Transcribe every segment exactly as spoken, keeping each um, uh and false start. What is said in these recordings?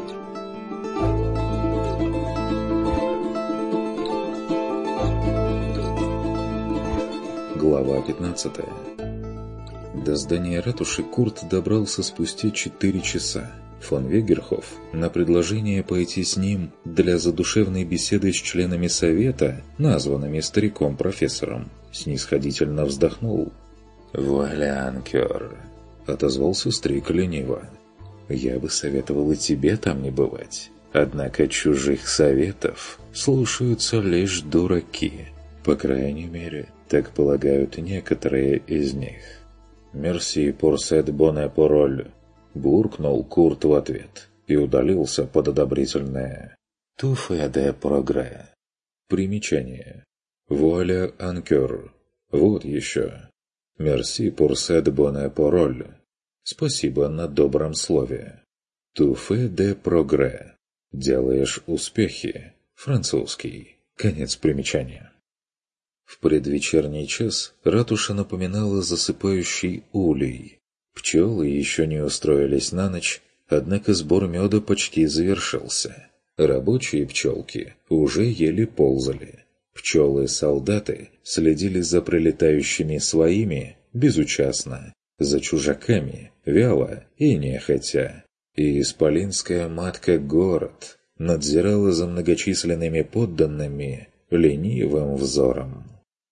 Глава пятнадцатая. До здания ратуши Курт добрался спустя четыре часа. Фон Вегерхоф на предложение пойти с ним для задушевной беседы с членами совета, названными стариком-профессором, снисходительно вздохнул. «Вуаля, анкер!» — отозвался старик лениво. «Я бы советовал и тебе там не бывать. Однако чужих советов слушаются лишь дураки. По крайней мере, так полагают некоторые из них». «Мерси pour cette bonne parole», — буркнул Курт в ответ и удалился под одобрительное «tout fait de progrès». Примечание. «Вуаля, анкер». Вот еще. «Мерси pour cette bonne parole». Спасибо на добром слове. «Tout fait de progrès». Делаешь успехи. Французский. Конец примечания. В предвечерний час ратуша напоминала засыпающий улей. Пчелы еще не устроились на ночь, однако сбор меда почти завершился. Рабочие пчелки уже еле ползали. Пчелы-солдаты следили за прилетающими своими безучастно, за чужаками вяло и нехотя. И исполинская матка-город надзирала за многочисленными подданными ленивым взором.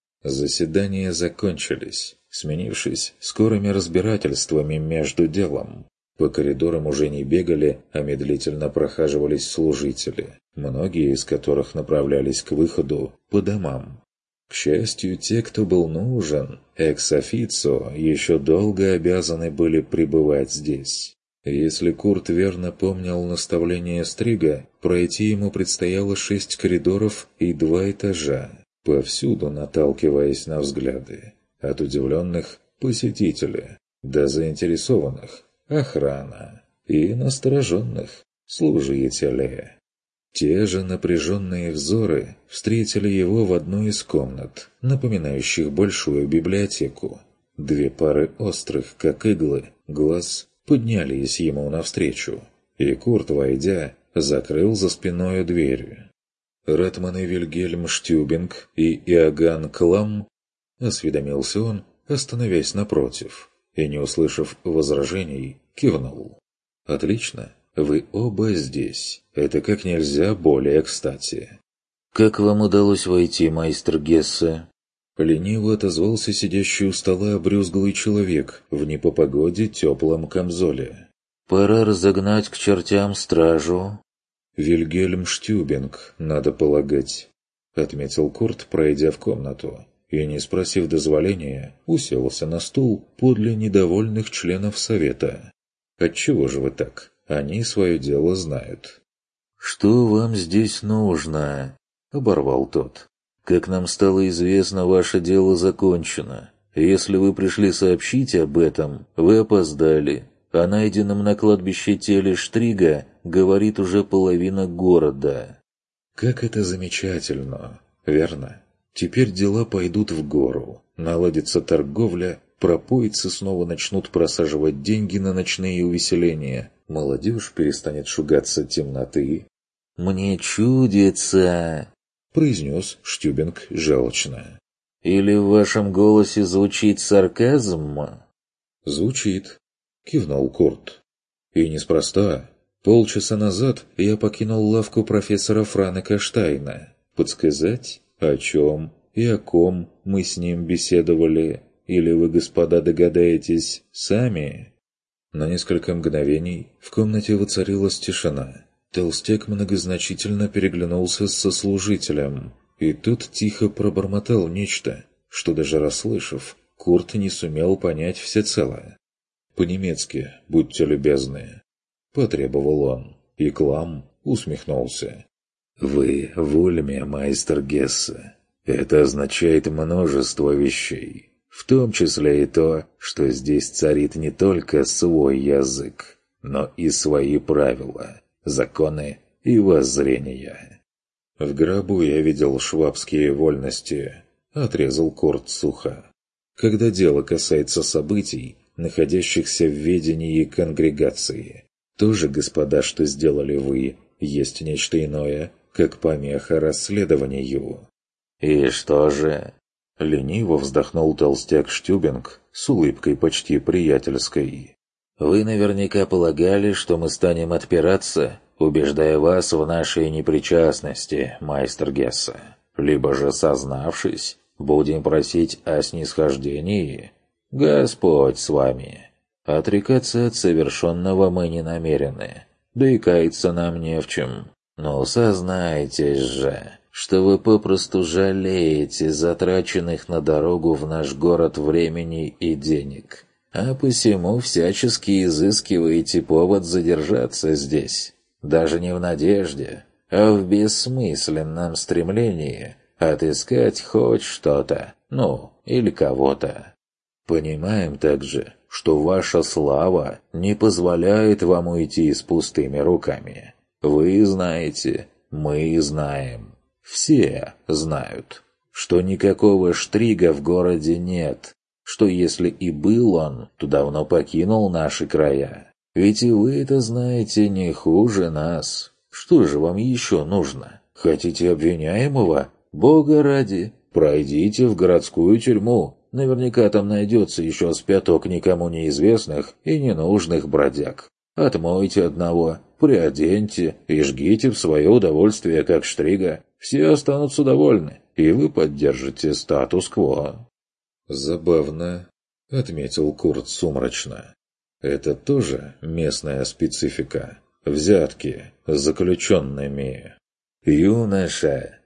Заседания закончились, сменившись скорыми разбирательствами между делом. По коридорам уже не бегали, а медлительно прохаживались служители, многие из которых направлялись к выходу по домам. К счастью, те, кто был нужен, экс-официо, еще долго обязаны были пребывать здесь. Если Курт верно помнил наставление Стрига, пройти ему предстояло шесть коридоров и два этажа, повсюду наталкиваясь на взгляды. От удивленных – посетители, до заинтересованных – охрана, и настороженных – служители. Те же напряженные взоры встретили его в одной из комнат, напоминающих большую библиотеку. Две пары острых, как иглы, глаз поднялись ему навстречу, и Курт, войдя, закрыл за спиною дверь. «Ратман и Вильгельм Штюбинг и Иоганн Клам», — осведомился он, остановясь напротив, и, не услышав возражений, кивнул. «Отлично, вы оба здесь. Это как нельзя более кстати». «Как вам удалось войти, майстер Гессе?» Лениво отозвался сидящий у стола обрюзглый человек в непопогоде теплом камзоле. «Пора разогнать к чертям стражу». «Вильгельм Штюбинг, надо полагать», — отметил Курт, пройдя в комнату, и, не спросив дозволения, уселся на стул подле недовольных членов совета. «Отчего же вы так? Они свое дело знают». «Что вам здесь нужно?» — оборвал тот. «Как нам стало известно, ваше дело закончено. Если вы пришли сообщить об этом, вы опоздали. О найденном на кладбище теле Штрига говорит уже половина города». «Как это замечательно, верно? Теперь дела пойдут в гору, наладится торговля, пропойцы снова начнут просаживать деньги на ночные увеселения, молодежь перестанет шугаться темноты». «Мне чудится», — произнес Штюбинг жалочно. «Или в вашем голосе звучит сарказм?» «Звучит», — кивнул Курт. «И неспроста. Полчаса назад я покинул лавку профессора Франека Штайна. Подсказать, о чем и о ком мы с ним беседовали, или вы, господа, догадаетесь сами?» На несколько мгновений в комнате воцарилась тишина. Толстяк многозначительно переглянулся со служителем, и тот тихо пробормотал нечто, что даже расслышав, Курт не сумел понять всецело. «По-немецки, будьте любезны», — потребовал он, и Клам усмехнулся. «Вы в Ульме, майстер Гессе. Это означает множество вещей, в том числе и то, что здесь царит не только свой язык, но и свои правила, законы и воззрения». «В гробу я видел швабские вольности», — отрезал Курт сухо. «Когда дело касается событий, находящихся в ведении конгрегации, То же, господа, что сделали вы, есть нечто иное, как помеха расследованию». «И что же?» — лениво вздохнул толстяк Штюбинг с улыбкой почти приятельской. «Вы наверняка полагали, что мы станем отпираться, убеждая вас в нашей непричастности, майстер Гесса. Либо же, сознавшись, будем просить о снисхождении. Господь с вами. Отрекаться от совершенного мы не намерены, да и каяться нам не в чем. Но сознайтесь же, что вы попросту жалеете затраченных на дорогу в наш город времени и денег, а посему всячески изыскиваете повод задержаться здесь, даже не в надежде, а в бессмысленном стремлении отыскать хоть что-то, ну, или кого-то. Понимаем также, что ваша слава не позволяет вам уйти с пустыми руками. Вы знаете, мы знаем, все знают, что никакого Штрига в городе нет, что если и был он, то давно покинул наши края. Ведь и вы это знаете не хуже нас. Что же вам еще нужно? Хотите обвиняемого? Бога ради, пройдите в городскую тюрьму. Наверняка там найдется еще с пяток никому неизвестных и ненужных бродяг. Отмойте одного, приоденьте и жгите в свое удовольствие, как Штрига. Все останутся довольны, и вы поддержите статус-кво». «Забавно», — отметил Курт сумрачно. «Это тоже местная специфика. Взятки с заключенными». «Юноша,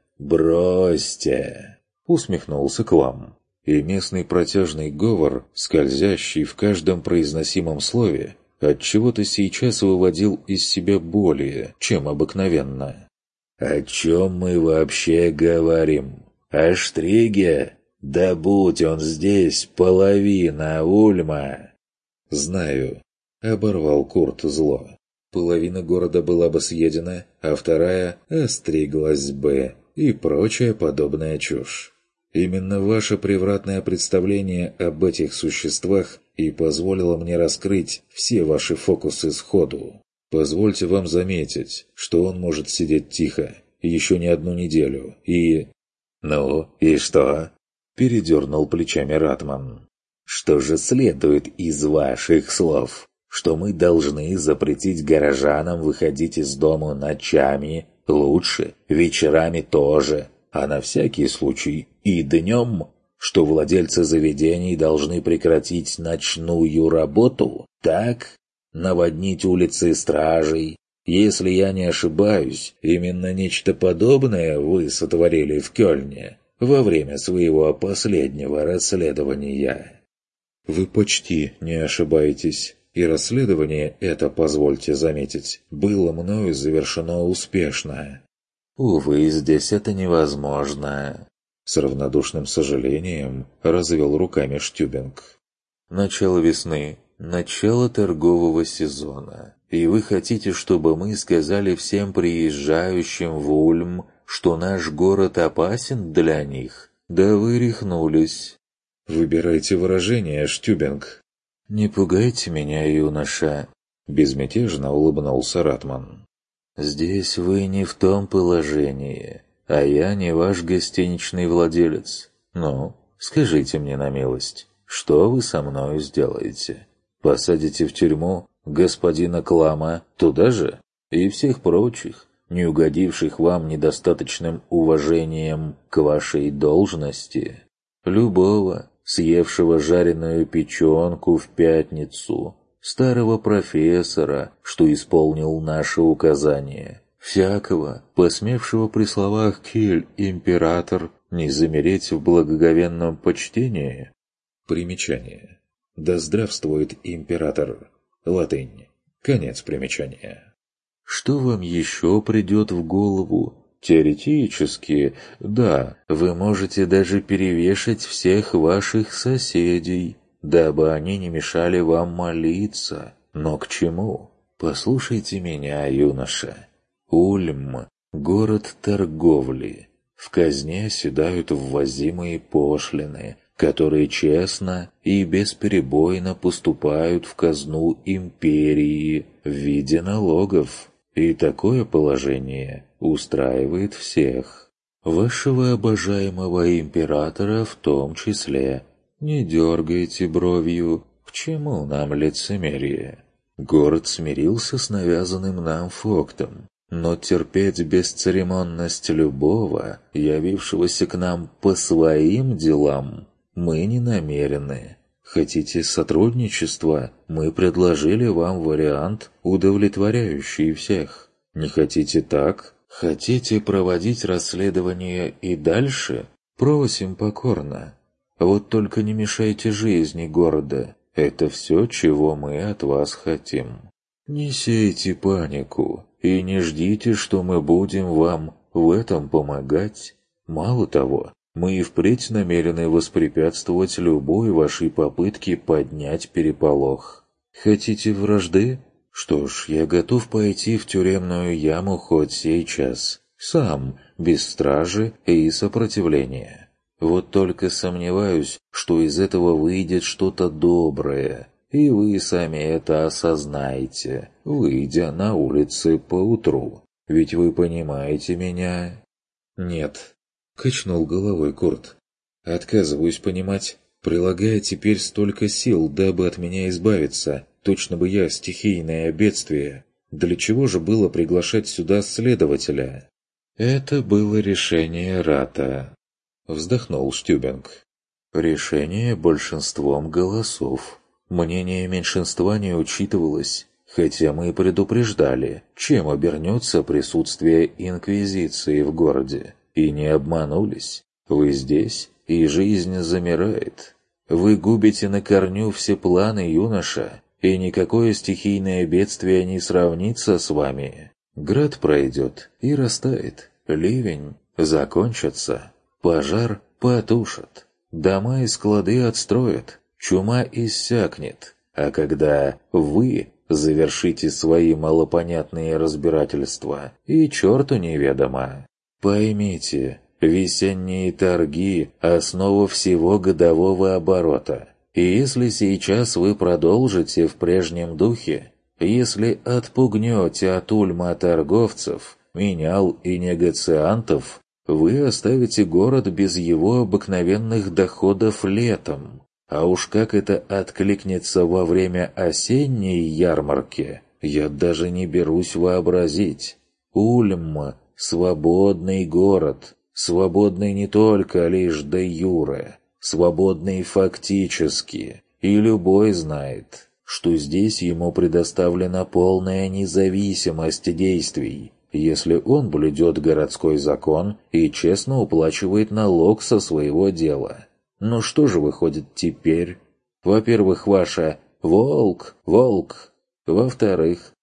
бросьте!» — усмехнулся Клам. И местный протяжный говор, скользящий в каждом произносимом слове, отчего-то сейчас выводил из себя более, чем обыкновенно. «О чем мы вообще говорим? О Штриге? Да будь он здесь половина Ульма!» «Знаю», — оборвал Курт зло. «Половина города была бы съедена, а вторая остриглась бы, и прочая подобная чушь. Именно ваше превратное представление об этих существах и позволило мне раскрыть все ваши фокусы сходу. Позвольте вам заметить, что он может сидеть тихо еще не одну неделю, и...» «Ну, и что?» — передернул плечами Ратман. «Что же следует из ваших слов? Что мы должны запретить горожанам выходить из дома ночами, лучше, вечерами тоже, а на всякий случай и днем? Что владельцы заведений должны прекратить ночную работу, так? Наводнить улицы стражей? Если я не ошибаюсь, именно нечто подобное вы сотворили в Кёльне во время своего последнего расследования». «Вы почти не ошибаетесь, и расследование это, позвольте заметить, было мною завершено успешно». «Увы, здесь это невозможно», — с равнодушным сожалением развел руками Штюбинг. «Начало весны, начало торгового сезона, и вы хотите, чтобы мы сказали всем приезжающим в Ульм, что наш город опасен для них? Да вы рехнулись». «Выбирайте выражение, Штюбинг». «Не пугайте меня, юноша», — безмятежно улыбнулся Ратман. «Здесь вы не в том положении, а я не ваш гостиничный владелец. Ну, скажите мне на милость, что вы со мною сделаете? Посадите в тюрьму господина Клама туда же и всех прочих, не угодивших вам недостаточным уважением к вашей должности? Любого, съевшего жареную печенку в пятницу, старого профессора, что исполнил наши указания, всякого, посмевшего при словах «Кель, император», не замереть в благоговенном почтении?» Примечание. «Да здравствует император». Латынь. Конец примечания. «Что вам еще придет в голову? Теоретически, да, вы можете даже перевешать всех ваших соседей, дабы они не мешали вам молиться. Но к чему? Послушайте меня, юноша. Ульм — город торговли. В казне оседают ввозимые пошлины, которые честно и бесперебойно поступают в казну империи в виде налогов. И такое положение устраивает всех. Вашего обожаемого императора в том числе. Не дергайте бровью, к чему нам лицемерие? Город смирился с навязанным нам фактом, но терпеть бесцеремонность любого, явившегося к нам по своим делам, мы не намерены. Хотите сотрудничества? Мы предложили вам вариант, удовлетворяющий всех. Не хотите так? Хотите проводить расследование и дальше? Просим покорно. Вот только не мешайте жизни города. Это все, чего мы от вас хотим. Не сейте панику и не ждите, что мы будем вам в этом помогать. Мало того, мы и впредь намерены воспрепятствовать любой вашей попытке поднять переполох. Хотите вражды? Что ж, я готов пойти в тюремную яму хоть сейчас. Сам, без стражи и сопротивления. Вот только сомневаюсь, что из этого выйдет что-то доброе, и вы сами это осознаете, выйдя на улицы поутру. Ведь вы понимаете меня?» «Нет», — качнул головой Курт. «Отказываюсь понимать, прилагая теперь столько сил, дабы от меня избавиться. Точно бы я стихийное бедствие. Для чего же было приглашать сюда следователя?» «Это было решение Рата», — вздохнул Штюбинг. «Решение большинством голосов. Мнение меньшинства не учитывалось, хотя мы предупреждали, чем обернется присутствие Инквизиции в городе, и не обманулись. Вы здесь, и жизнь замирает. Вы губите на корню все планы, юноша, и никакое стихийное бедствие не сравнится с вами. Град пройдет и растает, ливень закончится». Пожар потушат, дома и склады отстроят, чума иссякнет, а когда вы завершите свои малопонятные разбирательства, и черту неведомо. Поймите, весенние торги – основа всего годового оборота, и если сейчас вы продолжите в прежнем духе, если отпугнете от ульма торговцев, менял и негациантов, вы оставите город без его обыкновенных доходов летом. А уж как это откликнется во время осенней ярмарки, я даже не берусь вообразить. Ульм – свободный город, свободный не только лишь де юре, свободный фактически, и любой знает, что здесь ему предоставлена полная независимость действий, если он блюдет городской закон и честно уплачивает налог со своего дела. Ну что же выходит теперь? Во-первых, ваша «волк, волк». Во-вторых,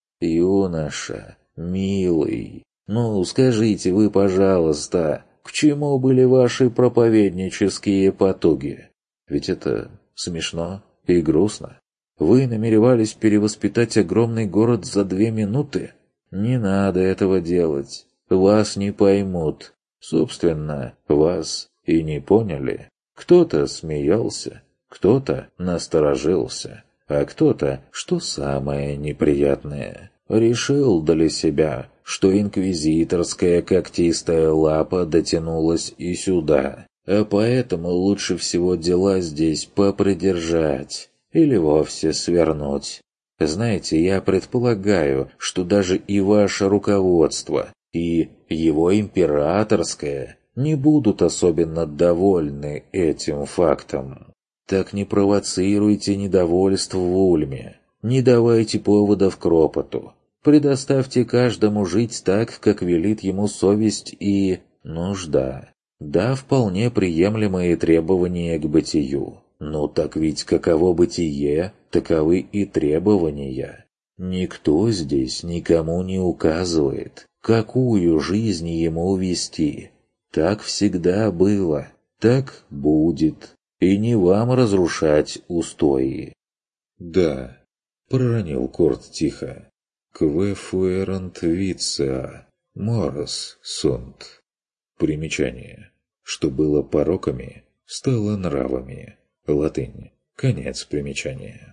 юноша, милый. Ну, скажите вы, пожалуйста, к чему были ваши проповеднические потуги? Ведь это смешно и грустно. Вы намеревались перевоспитать огромный город за две минуты? Не надо этого делать. Вас не поймут. Собственно, вас и не поняли. Кто-то смеялся, кто-то насторожился, а кто-то, что самое неприятное, решил для себя, что инквизиторская когтистая лапа дотянулась и сюда, а поэтому лучше всего дела здесь попридержать или вовсе свернуть. Знаете, я предполагаю, что даже и ваше руководство, и его императорское не будут особенно довольны этим фактом. Так не провоцируйте недовольство в Ульме, не давайте поводов к ропоту. Предоставьте каждому жить так, как велит ему совесть и нужда. Да, вполне приемлемые требования к бытию. Ну так ведь каково бытие, таковы и требования. Никто здесь никому не указывает, какую жизнь ему вести. Так всегда было, так будет, и не вам разрушать устои. «Да», — проронил Корт тихо, — «кве фуэрант вициа, морос сунт». Примечание. Что было пороками, стало нравами. Латынь. Конец примечания.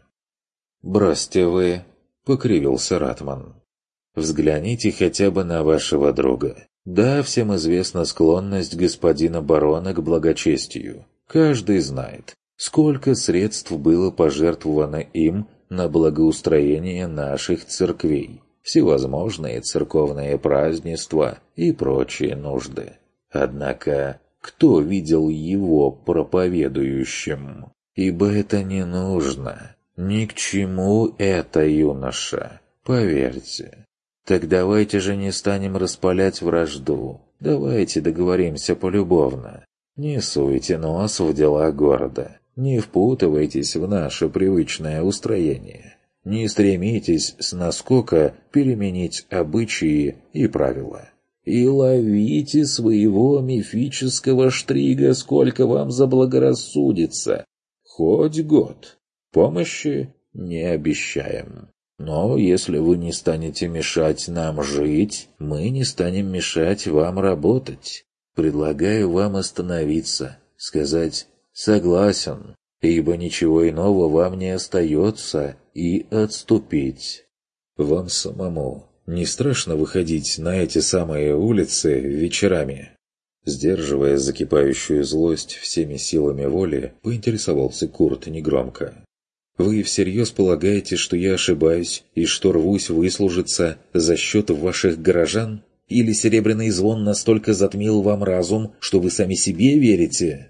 «Бросьте вы», — покривился Ратман. «Взгляните хотя бы на вашего друга. Да, всем известна склонность господина барона к благочестию. Каждый знает, сколько средств было пожертвовано им на благоустроение наших церквей, всевозможные церковные празднества и прочие нужды. Однако, кто видел его проповедующим? Ибо это не нужно. Ни к чему это, юноша, поверьте. Так давайте же не станем распалять вражду. Давайте договоримся полюбовно. Не суйте нос в дела города. Не впутывайтесь в наше привычное устроение. Не стремитесь с наскока переменить обычаи и правила. И ловите своего мифического штрига, сколько вам заблагорассудится. Хоть год. Помощи не обещаем. Но если вы не станете мешать нам жить, мы не станем мешать вам работать. Предлагаю вам остановиться, сказать «согласен», ибо ничего иного вам не остается, и отступить. Вам самому не страшно выходить на эти самые улицы вечерами? Сдерживая закипающую злость всеми силами воли, поинтересовался Курт негромко. «Вы всерьез полагаете, что я ошибаюсь и что рвусь выслужиться за счет ваших горожан? Или серебряный звон настолько затмил вам разум, что вы сами себе верите?»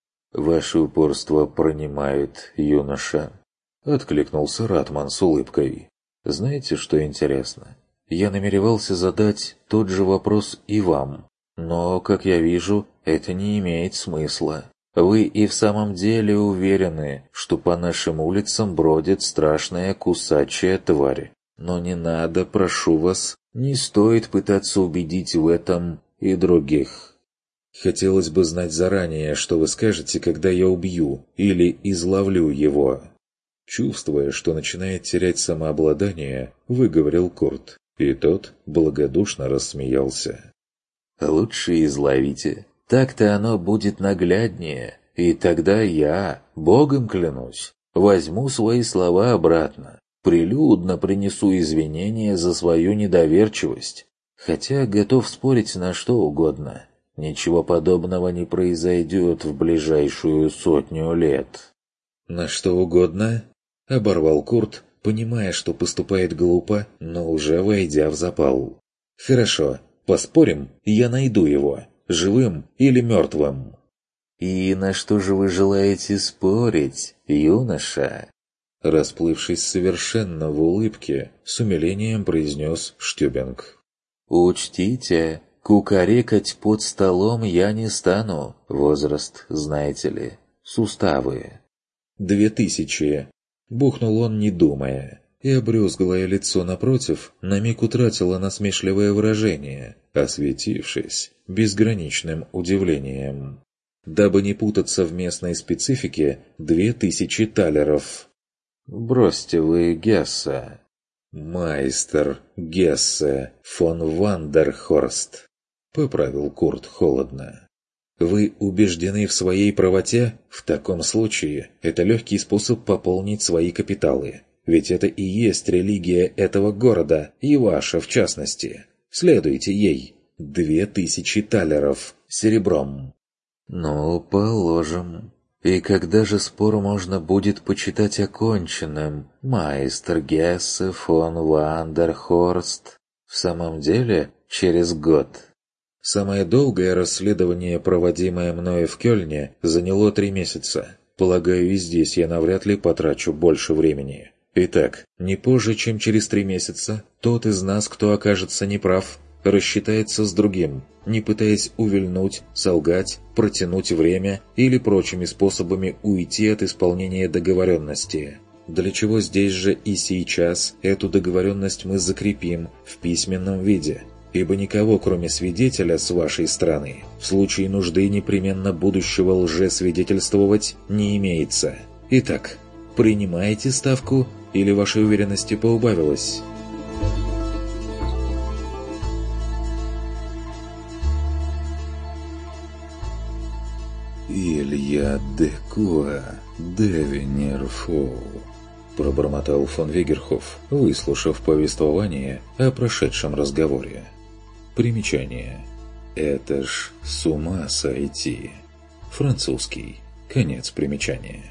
«Ваше упорство пронимает, юноша», — откликнулся Ратман с улыбкой. «Знаете, что интересно? Я намеревался задать тот же вопрос и вам, но, как я вижу, это не имеет смысла. Вы и в самом деле уверены, что по нашим улицам бродит страшная кусачая тварь. Но не надо, прошу вас, не стоит пытаться убедить в этом и других». «Хотелось бы знать заранее, что вы скажете, когда я убью или изловлю его». Чувствуя, что начинает терять самообладание, выговорил Курт, и тот благодушно рассмеялся. «Лучше изловите. Так-то оно будет нагляднее, и тогда я, богом клянусь, возьму свои слова обратно, прилюдно принесу извинения за свою недоверчивость, хотя готов спорить на что угодно. Ничего подобного не произойдет в ближайшую сотню лет». «На что угодно?» — оборвал Курт, понимая, что поступает глупо, но уже войдя в запал. «Хорошо, поспорим, я найду его, живым или мертвым». «И на что же вы желаете спорить, юноша?» Расплывшись совершенно в улыбке, с умилением произнес Штюбинг. «Учтите, кукарекать под столом я не стану. Возраст, знаете ли, суставы». «Две тысячи!» — бухнул он, не думая, и обрюзглое лицо напротив на миг утратило насмешливое выражение, осветившись безграничным удивлением. Дабы не путаться в местной специфике, две тысячи талеров. «Бросьте вы Гесса». «Майстер Гессе фон Вандерхорст», — поправил Курт холодно. «Вы убеждены в своей правоте? В таком случае это легкий способ пополнить свои капиталы. Ведь это и есть религия этого города, и ваша в частности. Следуйте ей. Две тысячи талеров серебром». «Ну, положим. И когда же спор можно будет почитать оконченным, майстер Гессе фон Вандерхорст? В самом деле, через год?» Самое долгое расследование, проводимое мною в Кёльне, заняло три месяца. Полагаю, и здесь я навряд ли потрачу больше времени. Итак, не позже, чем через три месяца, тот из нас, кто окажется неправ, рассчитается с другим, не пытаясь увильнуть, солгать, протянуть время или прочими способами уйти от исполнения договоренности. Для чего здесь же и сейчас эту договоренность мы закрепим в письменном виде, ибо никого, кроме свидетеля с вашей стороны, в случае нужды непременно будущего лжесвидетельствовать не имеется. Итак, принимаете ставку или вашей уверенности поубавилось?» «Илья». «Я Декуа Девинерфоу», — пробормотал фон Вегерхоф, выслушав повествование о прошедшем разговоре. Примечание. «Это ж с ума сойти». Французский. Конец примечания.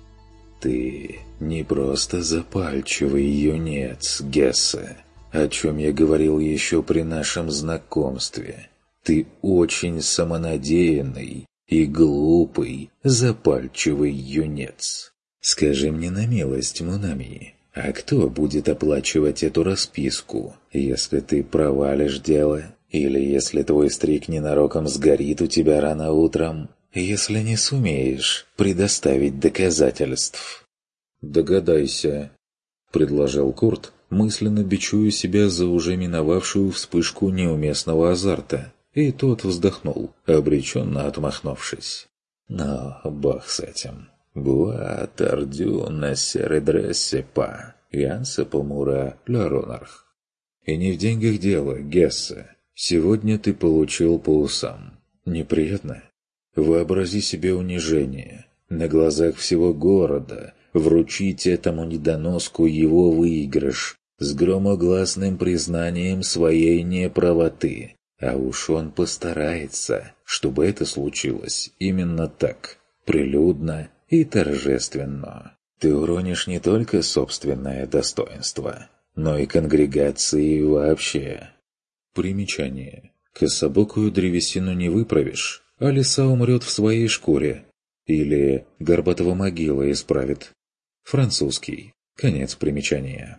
«Ты не просто запальчивый юнец, Гессе, о чем я говорил еще при нашем знакомстве. Ты очень самонадеянный и глупый, запальчивый юнец. Скажи мне на милость, Мунами, а кто будет оплачивать эту расписку, если ты провалишь дело? Или если твой стриг ненароком сгорит у тебя рано утром? Если не сумеешь предоставить доказательств?» «Догадайся», — предложил Курт, мысленно бичуя себя за уже миновавшую вспышку неуместного азарта. И тот вздохнул, обреченно отмахнувшись. «Но бог с этим. Буа тардю на середрессе па. Янсе помура ларонарх. И не в деньгах дело, Гессе. Сегодня ты получил по усам. Неприятно? Вообрази себе унижение. На глазах всего города вручить этому недоноску его выигрыш с громогласным признанием своей неправоты. А уж он постарается, чтобы это случилось именно так, прилюдно и торжественно. Ты уронишь не только собственное достоинство, но и конгрегации вообще». Примечание. Кособокую древесину не выправишь, а лиса умрет в своей шкуре. Или Горбатова могила исправит. Французский. Конец примечания.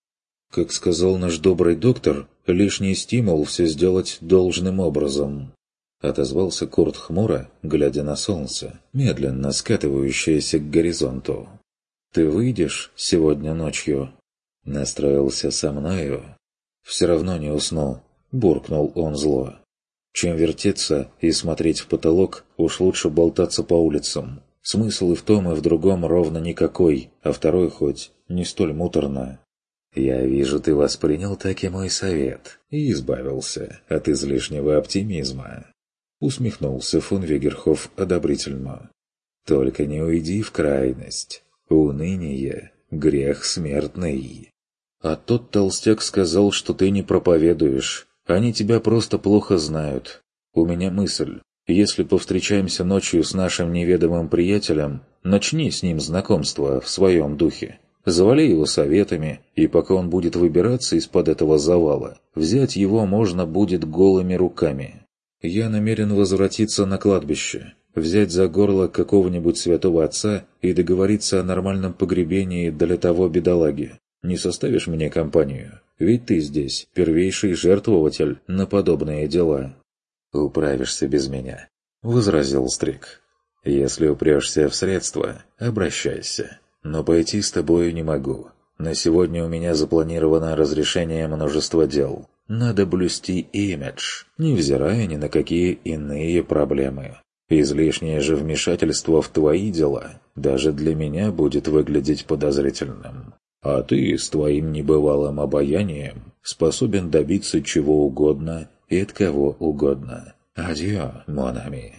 Как сказал наш добрый доктор, лишний стимул все сделать должным образом. Отозвался Курт хмуро, глядя на солнце, медленно скатывающееся к горизонту. «Ты выйдешь сегодня ночью?» Настроился со мною. «Все равно не усну», — буркнул он зло. «Чем вертеться и смотреть в потолок, уж лучше болтаться по улицам. Смысл и в том, и в другом ровно никакой, а второй хоть не столь муторно». «Я вижу, ты воспринял так и мой совет и избавился от излишнего оптимизма», — усмехнулся фон Вегерхоф одобрительно. «Только не уйди в крайность. Уныние — грех смертный». «А тот толстяк сказал, что ты не проповедуешь. Они тебя просто плохо знают. У меня мысль. Если повстречаемся ночью с нашим неведомым приятелем, начни с ним знакомство в своем духе. Завали его советами, и пока он будет выбираться из-под этого завала, взять его можно будет голыми руками. Я намерен возвратиться на кладбище, взять за горло какого-нибудь святого отца и договориться о нормальном погребении для того бедолаги. Не составишь мне компанию? Ведь ты здесь первейший жертвователь на подобные дела». «Управишься без меня», — возразил Стрик. «Если упрешься в средства, обращайся. Но пойти с тобою не могу. На сегодня у меня запланировано разрешение множества дел. Надо блюсти имидж, невзирая ни на какие иные проблемы. Излишнее же вмешательство в твои дела даже для меня будет выглядеть подозрительным. А ты с твоим небывалым обаянием способен добиться чего угодно и от кого угодно. Адьё, мон ами».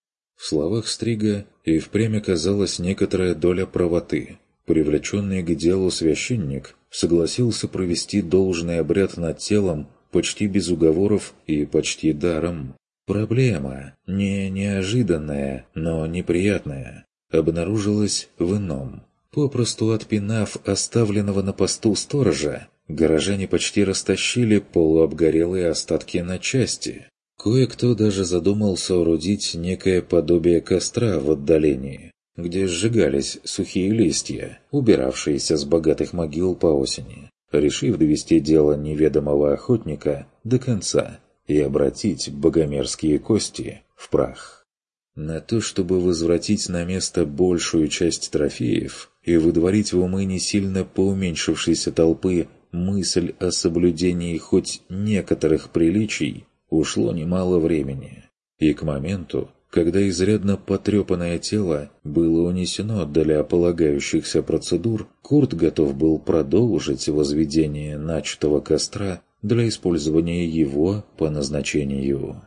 В словах Стрига и впрямь оказалась некоторая доля правоты. Привлеченный к делу священник согласился провести должный обряд над телом почти без уговоров и почти даром. Проблема, не неожиданная, но неприятная, обнаружилась в ином. Попросту отпинав оставленного на посту сторожа, горожане почти растащили полуобгорелые остатки на части. Кое-кто даже задумал соорудить некое подобие костра в отдалении, где сжигались сухие листья, убиравшиеся с богатых могил по осени, решив довести дело неведомого охотника до конца и обратить богомерзкие кости в прах. На то, чтобы возвратить на место большую часть трофеев и выдворить в умы не сильно поуменьшившейся толпы мысль о соблюдении хоть некоторых приличий, ушло немало времени. И к моменту, когда изрядно потрепанное тело было унесено для полагающихся процедур, Курт готов был продолжить возведение начатого костра для использования его по назначению.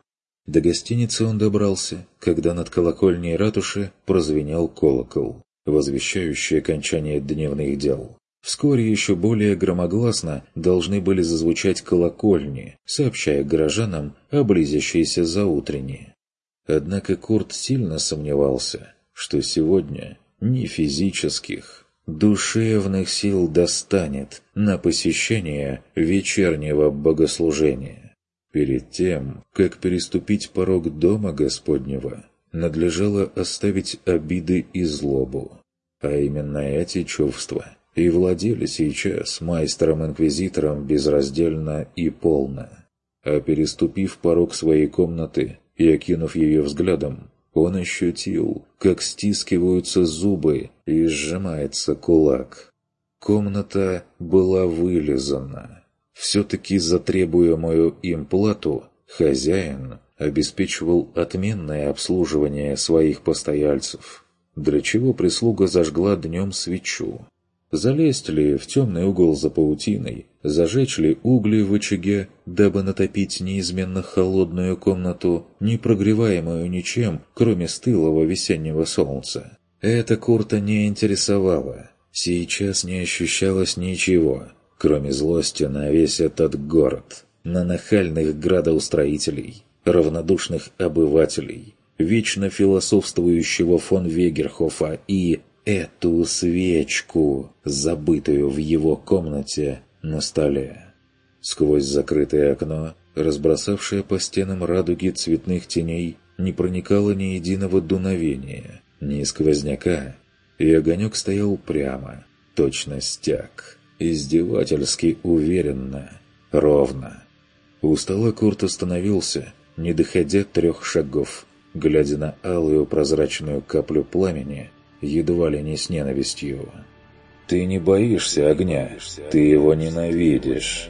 До гостиницы он добрался, когда над колокольней ратуши прозвенел колокол, возвещающий окончание дневных дел. Вскоре еще более громогласно должны были зазвучать колокольни, сообщая горожанам о близящейся заутренне. Однако Курт сильно сомневался, что сегодня ни физических, душевных сил достанет на посещение вечернего богослужения. Перед тем, как переступить порог дома Господнего, надлежало оставить обиды и злобу. А именно эти чувства и владели сейчас майстером-инквизитором безраздельно и полно. А переступив порог своей комнаты и окинув ее взглядом, он ощутил, как стискиваются зубы и сжимается кулак. Комната была вылизана. Все-таки за требуемую им плату хозяин обеспечивал отменное обслуживание своих постояльцев, для чего прислуга зажгла днем свечу. Залезть ли в темный угол за паутиной, зажечь ли угли в очаге, дабы натопить неизменно холодную комнату, не прогреваемую ничем, кроме стылого весеннего солнца. Это Курта не интересовало. Сейчас не ощущалось ничего, кроме злости на весь этот город, на нахальных градоустроителей, равнодушных обывателей, вечно философствующего фон Вегерхофа и эту свечку, забытую в его комнате на столе. Сквозь закрытое окно, разбросавшее по стенам радуги цветных теней, не проникало ни единого дуновения, ни сквозняка, и огонек стоял прямо, точно стяг, издевательски уверенно, ровно. У стола Курт остановился, не доходя трех шагов, глядя на алую прозрачную каплю пламени, едва ли не с ненавистью. «Ты не боишься огня, ты его ненавидишь».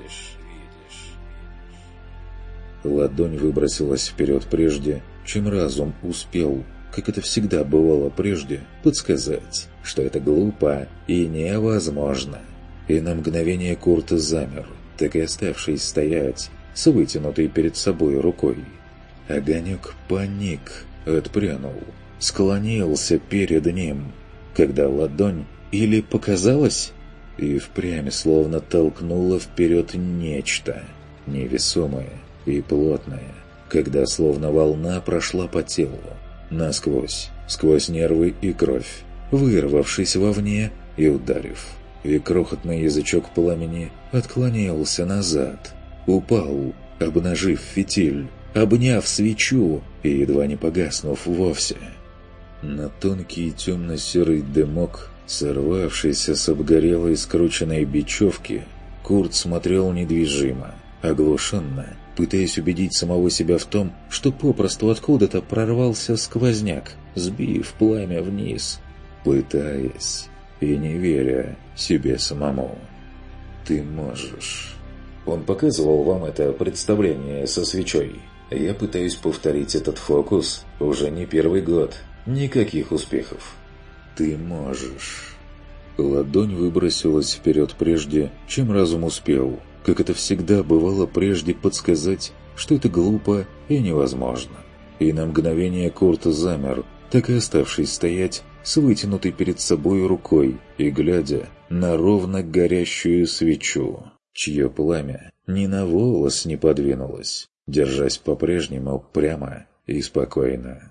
Ладонь выбросилась вперед прежде, чем разум успел, как это всегда бывало прежде, подсказать, что это глупо и невозможно. И на мгновение Курт замер, так и оставшись стоять, с вытянутой перед собой рукой. Огонек паник, отпрянул, склонился перед ним, когда ладонь или показалось, и впрямь словно толкнуло вперед нечто невесомое и плотное, когда словно волна прошла по телу, насквозь, сквозь нервы и кровь, вырвавшись вовне и ударив. И крохотный язычок пламени отклонился назад, упал, обнажив фитиль, обняв свечу и едва не погаснув вовсе. На тонкий темно-серый дымок, сорвавшийся с обгорелой скрученной бечевки, Курт смотрел недвижимо, оглушенно, пытаясь убедить самого себя в том, что попросту откуда-то прорвался сквозняк, сбив пламя вниз, пытаясь и не веря себе самому. «Ты можешь». Он показывал вам это представление со свечой. Я пытаюсь повторить этот фокус уже не первый год. Никаких успехов. Ты можешь. Ладонь выбросилась вперед прежде, чем разум успел, как это всегда бывало прежде, подсказать, что это глупо и невозможно. И на мгновение Курт замер, так и оставшись стоять с вытянутой перед собой рукой и глядя на ровно горящую свечу, чье пламя ни на волос не подвинулось, держась по-прежнему прямо и спокойно.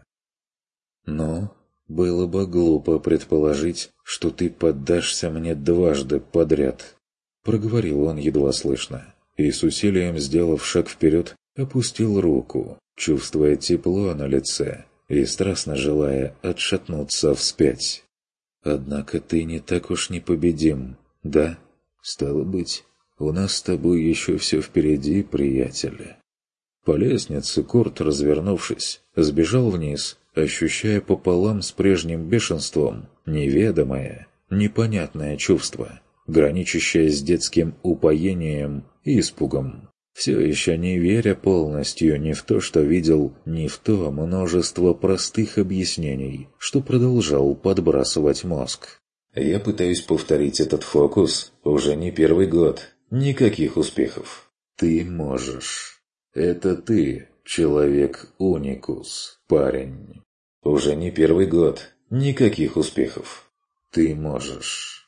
«Ну, было бы глупо предположить, что ты поддашься мне дважды подряд», — проговорил он едва слышно, и с усилием, сделав шаг вперед, опустил руку, чувствуя тепло на лице и страстно желая отшатнуться вспять. «Однако ты не так уж непобедим, да? Стало быть, у нас с тобой еще все впереди, приятели». По лестнице Курт, развернувшись, сбежал вниз, ощущая пополам с прежним бешенством неведомое, непонятное чувство, граничащее с детским упоением и испугом, все еще не веря полностью ни в то, что видел, ни в то множество простых объяснений, что продолжал подбрасывать мозг. «Я пытаюсь повторить этот фокус уже не первый год. Никаких успехов. Ты можешь. Это ты человек-уникус, парень. Уже не первый год, никаких успехов. Ты можешь.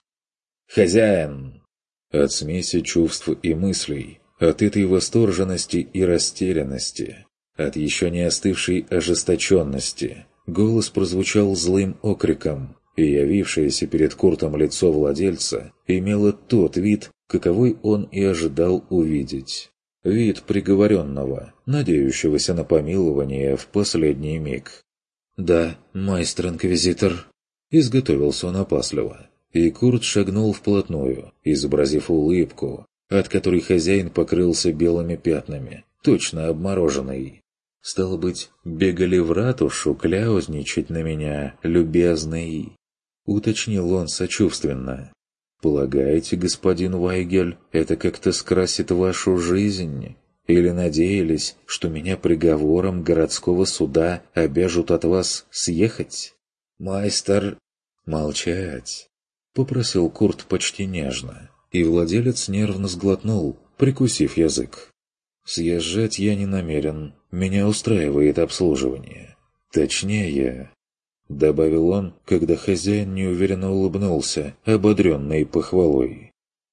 Хозяин! От смеси чувств и мыслей, от этой восторженности и растерянности, от еще не остывшей ожесточенности, голос прозвучал злым окриком, и явившееся перед Куртом лицо владельца имело тот вид, каковой он и ожидал увидеть. Вид приговоренного, надеющегося на помилование в последний миг. «Да, майстер-инквизитор», — изготовился он опасливо, и Курт шагнул вплотную, изобразив улыбку, от которой хозяин покрылся белыми пятнами, точно обмороженный. «Стало быть, бегали в ратушу кляузничать на меня, любезный?» — уточнил он сочувственно. «Полагаете, господин Вайгель, это как-то скрасит вашу жизнь? Или надеялись, что меня приговором городского суда обяжут от вас съехать?» «Майстер...» «Молчать!» — попросил Курт почти нежно, и владелец нервно сглотнул, прикусив язык. «Съезжать я не намерен, меня устраивает обслуживание. Точнее...» — добавил он, когда хозяин неуверенно улыбнулся, ободренный похвалой.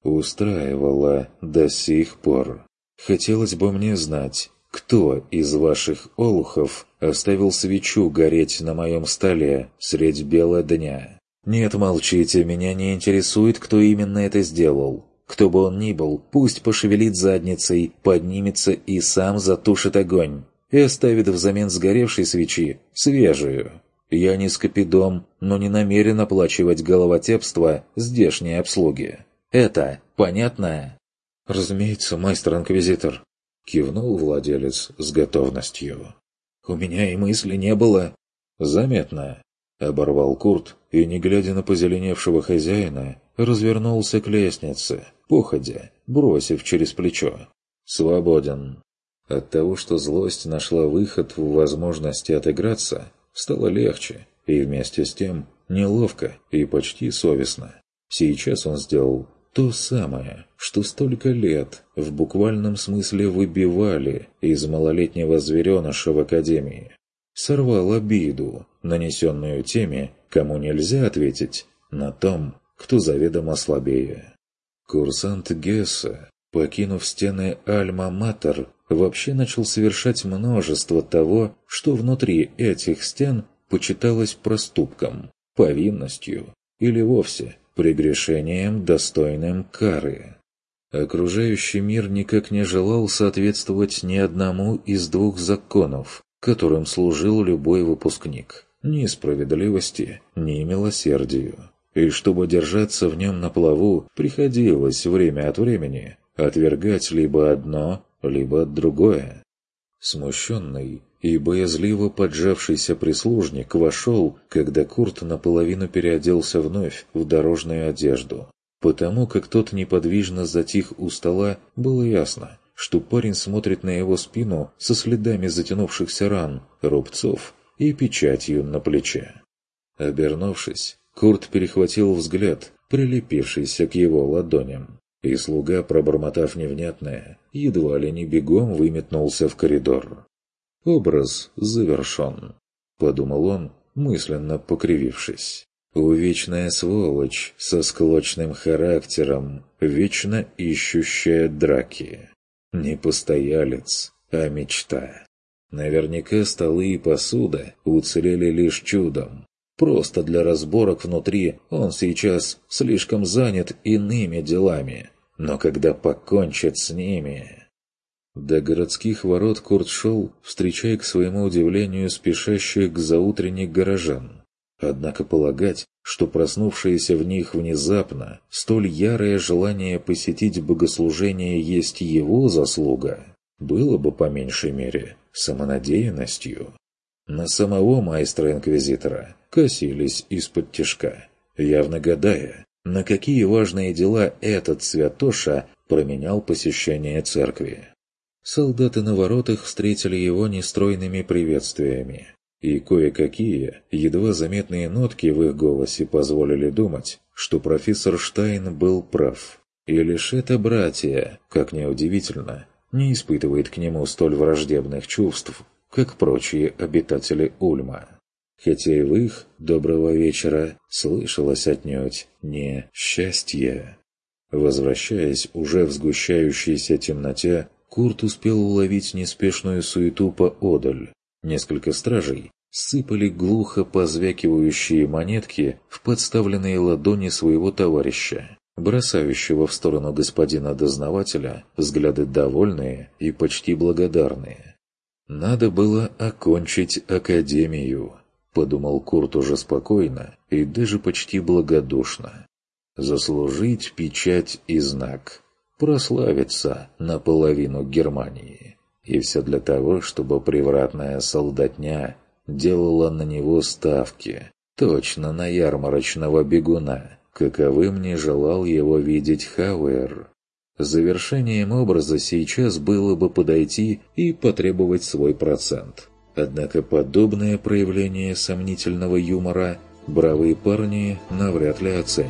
«Устраивало до сих пор. Хотелось бы мне знать, кто из ваших олухов оставил свечу гореть на моем столе средь бела дня? Нет, молчите, меня не интересует, кто именно это сделал. Кто бы он ни был, пусть пошевелит задницей, поднимется и сам затушит огонь и оставит взамен сгоревшей свечи свежую. Я не скопидом, но не намерен оплачивать головотепство здешней обслуги. Это понятно?» «Разумеется, майстер-инквизитор», — кивнул владелец с готовностью. «У меня и мысли не было». «Заметно», — оборвал Курт, и, не глядя на позеленевшего хозяина, развернулся к лестнице, походя, бросив через плечо. «Свободен». От того, что злость нашла выход в возможности отыграться, стало легче, и вместе с тем неловко и почти совестно. Сейчас он сделал то самое, что столько лет в буквальном смысле выбивали из малолетнего звереныша в академии. Сорвал обиду, нанесенную теми, кому нельзя ответить, на том, кто заведомо слабее. Курсант Гесса, покинув стены Альма-Матер, вообще начал совершать множество того, что внутри этих стен почиталось проступком, повинностью или вовсе прегрешением, достойным кары. Окружающий мир никак не желал соответствовать ни одному из двух законов, которым служил любой выпускник – ни справедливости, ни милосердию. И чтобы держаться в нем на плаву, приходилось время от времени отвергать либо одно, либо другое. Смущенный и боязливо поджавшийся прислужник вошел, когда Курт наполовину переоделся вновь в дорожную одежду. Потому как тот неподвижно затих у стола, было ясно, что парень смотрит на его спину со следами затянувшихся ран, рубцов и печатью на плече. Обернувшись, Курт перехватил взгляд, прилепившийся к его ладоням, и слуга, пробормотав невнятное, едва ли не бегом выметнулся в коридор. «Образ завершен», — подумал он, мысленно покривившись. «Увечная сволочь со склочным характером, вечно ищущая драки. Не постоялец, а мечта. Наверняка столы и посуда уцелели лишь чудом. Просто для разборок внутри он сейчас слишком занят иными делами. Но когда покончит с ними...» До городских ворот Курт шел, встречая к своему удивлению спешащих к заутренних горожан. Однако полагать, что проснувшееся в них внезапно столь ярое желание посетить богослужение есть его заслуга, было бы по меньшей мере самонадеянностью. На самого майстра-инквизитора косились из-под тишка, явно гадая, на какие важные дела этот святоша променял посещение церкви. Солдаты на воротах встретили его нестройными приветствиями, и кое-какие, едва заметные нотки в их голосе позволили думать, что профессор Штайн был прав. И лишь это братья, как неудивительно, не испытывает к нему столь враждебных чувств, как прочие обитатели Ульма. Хотя и в их «доброго вечера» слышалось отнюдь не «счастье». Возвращаясь уже в сгущающейся темноте, Курт успел уловить неспешную суету поодаль. Несколько стражей сыпали глухо позвякивающие монетки в подставленные ладони своего товарища, бросающего в сторону господина-дознавателя взгляды довольные и почти благодарные. «Надо было окончить академию», — подумал Курт уже спокойно и даже почти благодушно. «Заслужить печать и знак, прославиться наполовину Германии. И все для того, чтобы привратная солдатня делала на него ставки, точно на ярмарочного бегуна, каковым не желал его видеть Хауэр. Завершением образа сейчас было бы подойти и потребовать свой процент. Однако подобное проявление сомнительного юмора бравые парни навряд ли оценят».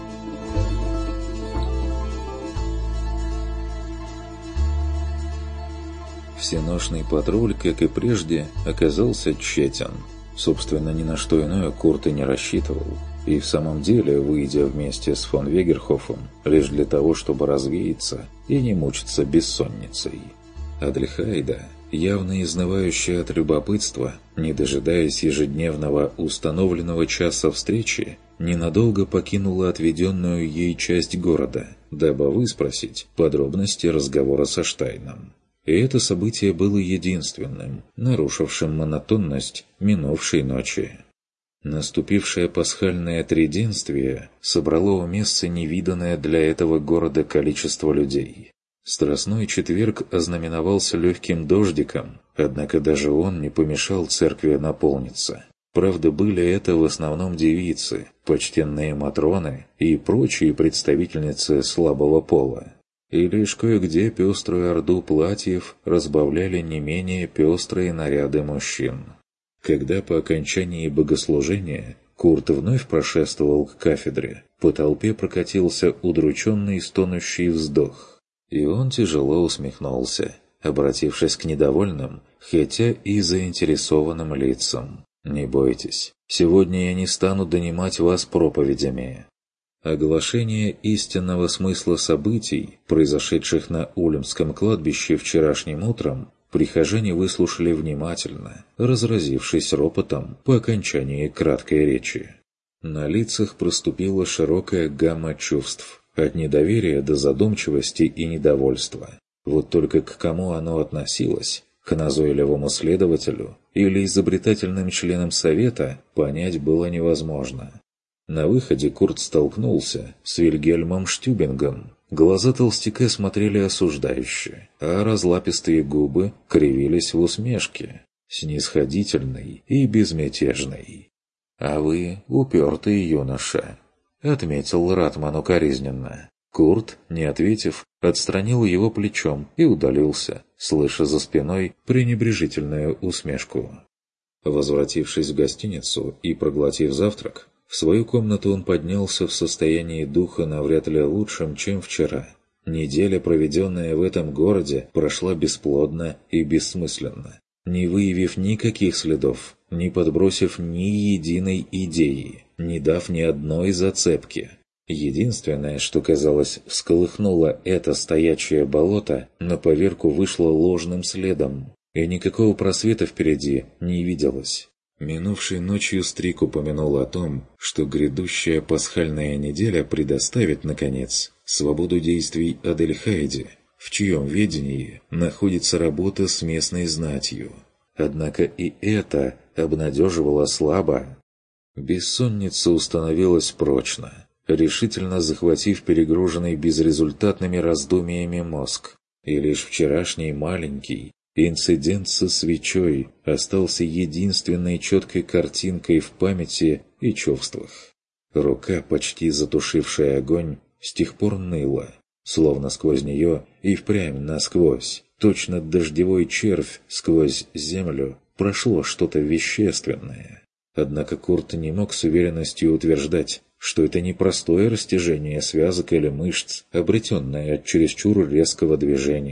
Всеношный патруль, как и прежде, оказался тщетен. Собственно, ни на что иное Курт и не рассчитывал. И в самом деле, выйдя вместе с фон Вегерхофом, лишь для того, чтобы развеяться и не мучиться бессонницей. Адельхайда, явно изнывающая от любопытства, не дожидаясь ежедневного установленного часа встречи, ненадолго покинула отведенную ей часть города, дабы выспросить подробности разговора со Штайном. И это событие было единственным, нарушившим монотонность минувшей ночи. Наступившее пасхальное треденствие собрало у места невиданное для этого города количество людей. Страстной четверг ознаменовался легким дождиком, однако даже он не помешал церкви наполниться. Правда, были это в основном девицы, почтенные матроны и прочие представительницы слабого пола. И лишь кое-где пеструю орду платьев разбавляли не менее пестрые наряды мужчин. Когда по окончании богослужения Курт вновь прошествовал к кафедре, по толпе прокатился удрученный стонущий вздох. И он тяжело усмехнулся, обратившись к недовольным, хотя и заинтересованным лицам. «Не бойтесь, сегодня я не стану донимать вас проповедями». Оглашение истинного смысла событий, произошедших на Ульмском кладбище вчерашним утром, прихожане выслушали внимательно, разразившись ропотом по окончании краткой речи. На лицах проступила широкая гамма чувств, от недоверия до задумчивости и недовольства. Вот только к кому оно относилось, к назойливому следователю или изобретательным членам совета, понять было невозможно. На выходе Курт столкнулся с Вильгельмом Штюбингом. Глаза толстяка смотрели осуждающе, а разлапистые губы кривились в усмешке, снисходительной и безмятежной. «А вы упертый юноша», — отметил Ратман укоризненно. Курт, не ответив, отстранил его плечом и удалился, слыша за спиной пренебрежительную усмешку. Возвратившись в гостиницу и проглотив завтрак, в свою комнату он поднялся в состоянии духа навряд ли лучшим, чем вчера. Неделя, проведенная в этом городе, прошла бесплодно и бессмысленно, не выявив никаких следов, не подбросив ни единой идеи, не дав ни одной зацепки. Единственное, что, казалось, всколыхнуло это стоячее болото, на поверку вышло ложным следом, и никакого просвета впереди не виделось. Минувшей ночью Стрик упомянул о том, что грядущая пасхальная неделя предоставит, наконец, свободу действий Адельхайде, в чьем ведении находится работа с местной знатью. Однако и это обнадеживало слабо. Бессонница установилась прочно, решительно захватив перегруженный безрезультатными раздумьями мозг. И лишь вчерашний маленький инцидент со свечой остался единственной четкой картинкой в памяти и чувствах. Рука, почти затушившая огонь, с тех пор ныла, словно сквозь нее и впрямь насквозь, точно дождевой червь сквозь землю, прошло что-то вещественное. Однако Курт не мог с уверенностью утверждать, что это не простое растяжение связок или мышц, обретенное от чересчур резкого движения.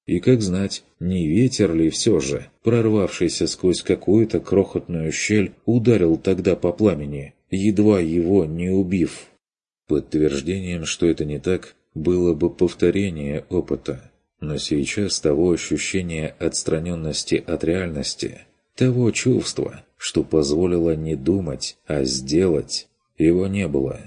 И как знать, не ветер ли все же, прорвавшийся сквозь какую-то крохотную щель, ударил тогда по пламени, едва его не убив? Подтверждением, что это не так, было бы повторение опыта. Но сейчас того ощущения отстраненности от реальности, того чувства, что позволило не думать, а сделать, его не было.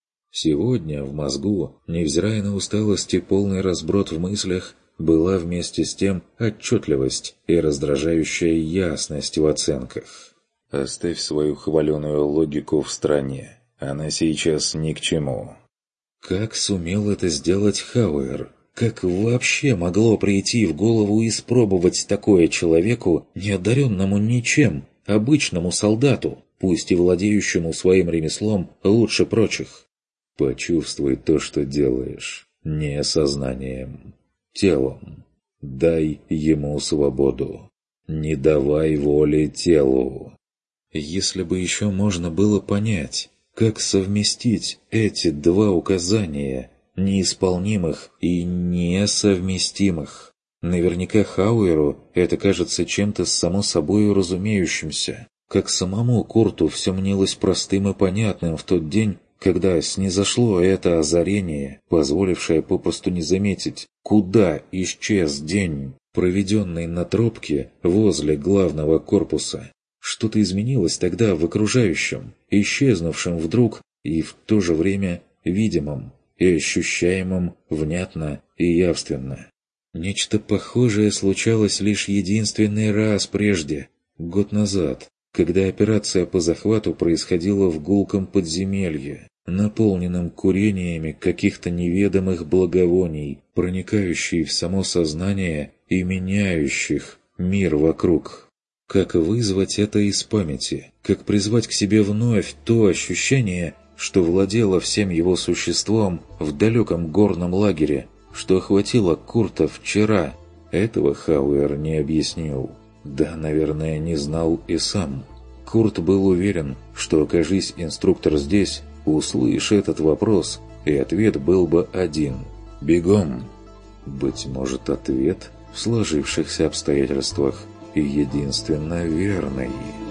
Сегодня в мозгу, невзирая на усталость и полный разброд в мыслях, была вместе с тем отчетливость и раздражающая ясность в оценках. Оставь свою хваленую логику в стороне, она сейчас ни к чему. Как сумел это сделать Хауэр? Как вообще могло прийти в голову испробовать такое человеку, не одаренному ничем, обычному солдату, пусть и владеющему своим ремеслом лучше прочих? Почувствуй то, что делаешь, не сознанием, телом. Дай ему свободу. Не давай воли телу. Если бы еще можно было понять, как совместить эти два указания, неисполнимых и несовместимых. Наверняка Хауэру это кажется чем-то само собой разумеющимся, как самому Курту все мнилось простым и понятным в тот день, когда снизошло это озарение, позволившее попросту не заметить, куда исчез день, проведенный на тропке возле главного корпуса. Что-то изменилось тогда в окружающем, исчезнувшем вдруг и в то же время видимом и ощущаемом внятно и явственно. Нечто похожее случалось лишь единственный раз прежде, год назад, когда операция по захвату происходила в гулком подземелье, наполненном курениями каких-то неведомых благовоний, проникающих в само сознание и меняющих мир вокруг. Как вызвать это из памяти? Как призвать к себе вновь то ощущение, что владело всем его существом в далеком горном лагере, что охватило Курта вчера? Этого Хауэр не объяснил. Да, наверное, не знал и сам. Курт был уверен, что, окажись инструктор здесь, услышь этот вопрос, и ответ был бы один – «Бегом!». Быть может, ответ в сложившихся обстоятельствах и единственно верный.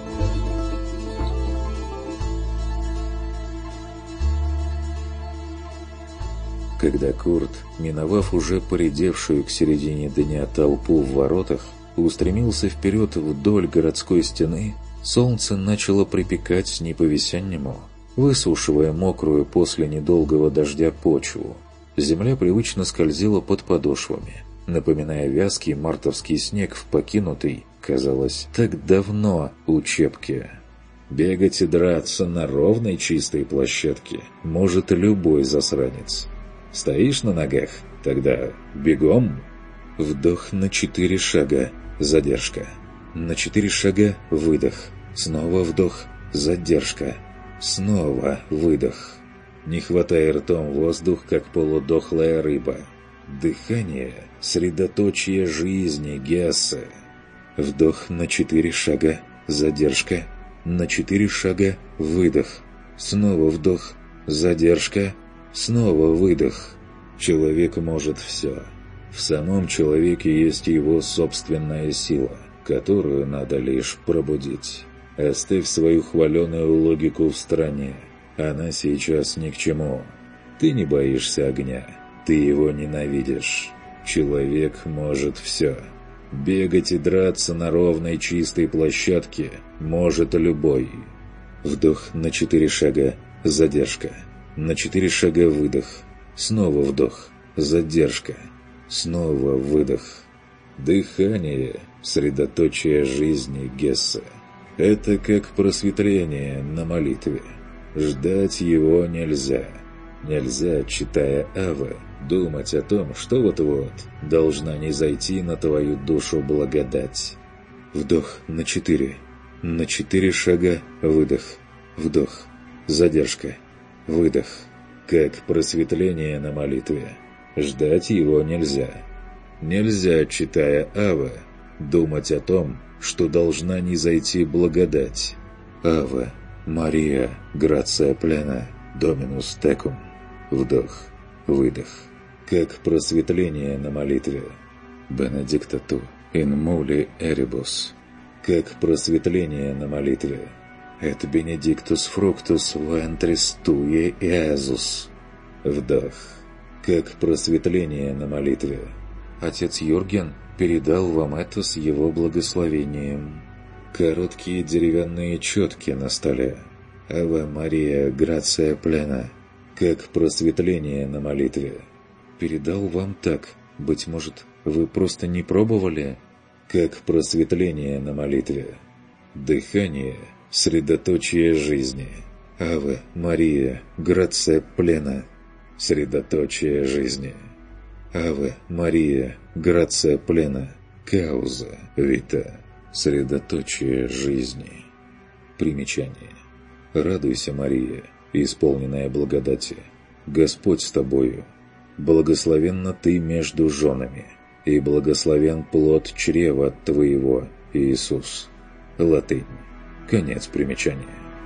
Когда Курт, миновав уже поредевшую к середине дня толпу в воротах, устремился вперед вдоль городской стены, солнце начало припекать не по-весеннему, высушивая мокрую после недолгого дождя почву. Земля привычно скользила под подошвами, напоминая вязкий мартовский снег в покинутой, казалось, так давно учебке. Бегать и драться на ровной чистой площадке может любой засранец. Стоишь на ногах? Тогда бегом. Вдох на четыре шага, задержка. На четыре шага выдох. Снова вдох, задержка. Снова выдох. Не хватай ртом воздух, как полудохлая рыба. Дыхание – средоточие жизни, Гессе. Вдох на четыре шага, задержка. На четыре шага выдох. Снова вдох, задержка. Снова выдох. Человек может все. В самом человеке есть его собственная сила, которую надо лишь пробудить. Оставь свою хваленую логику в стороне. Она сейчас ни к чему. Ты не боишься огня. Ты его ненавидишь. Человек может все. Бегать и драться на ровной чистой площадке может любой. Вдох на четыре шага, задержка. На четыре шага выдох. Снова вдох, задержка. Снова выдох. Дыхание – средоточие жизни, Гессе. Это как просветление на молитве. Ждать его нельзя. Нельзя, читая Аве, думать о том, что вот-вот должна низойти на твою душу благодать. Вдох на четыре. На четыре шага выдох. Вдох. Задержка. Выдох. Как просветление на молитве. Ждать его нельзя. Нельзя, читая Аве, думать о том, что должна низойти благодать. Аве, Мария, Грация Плена, Доминус Текум. Вдох. Выдох. Как просветление на молитве. Benedicta tu in muli eribus. Как просветление на молитве. Et benedictus fructus ventris tui, Иисус. Вдох. Как просветление на молитве. Отец Юрген передал вам это с его благословением. Короткие деревянные четки на столе. Аве Мария, грация плена. Как просветление на молитве. Передал вам так. Быть может, вы просто не пробовали? Как просветление на молитве. Дыхание – средоточие жизни. Аве Мария, грация плена. Средоточие жизни. Аве Мария, грация плена. Кауза вита. Средоточие жизни. Примечание. Радуйся, Мария, исполненная благодати. Господь с тобою. Благословенна ты между женами, и благословен плод чрева твоего, Иисус. Латынь. Конец примечания.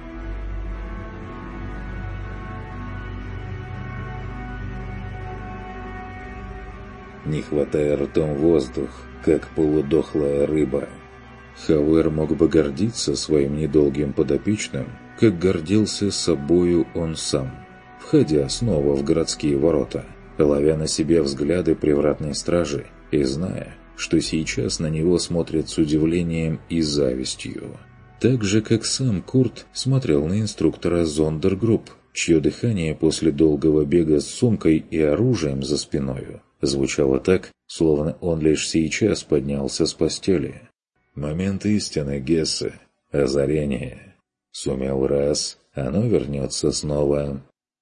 Не хватая ртом воздух, как полудохлая рыба. Хауэр мог бы гордиться своим недолгим подопечным, как гордился собою он сам, входя снова в городские ворота, ловя на себе взгляды привратной стражи и зная, что сейчас на него смотрят с удивлением и завистью. Так же, как сам Курт смотрел на инструктора Зондергрупп, чье дыхание после долгого бега с сумкой и оружием за спиною звучало так, словно он лишь сейчас поднялся с постели. Момент истины, Гессе, озарение. Сумел раз, оно вернется снова.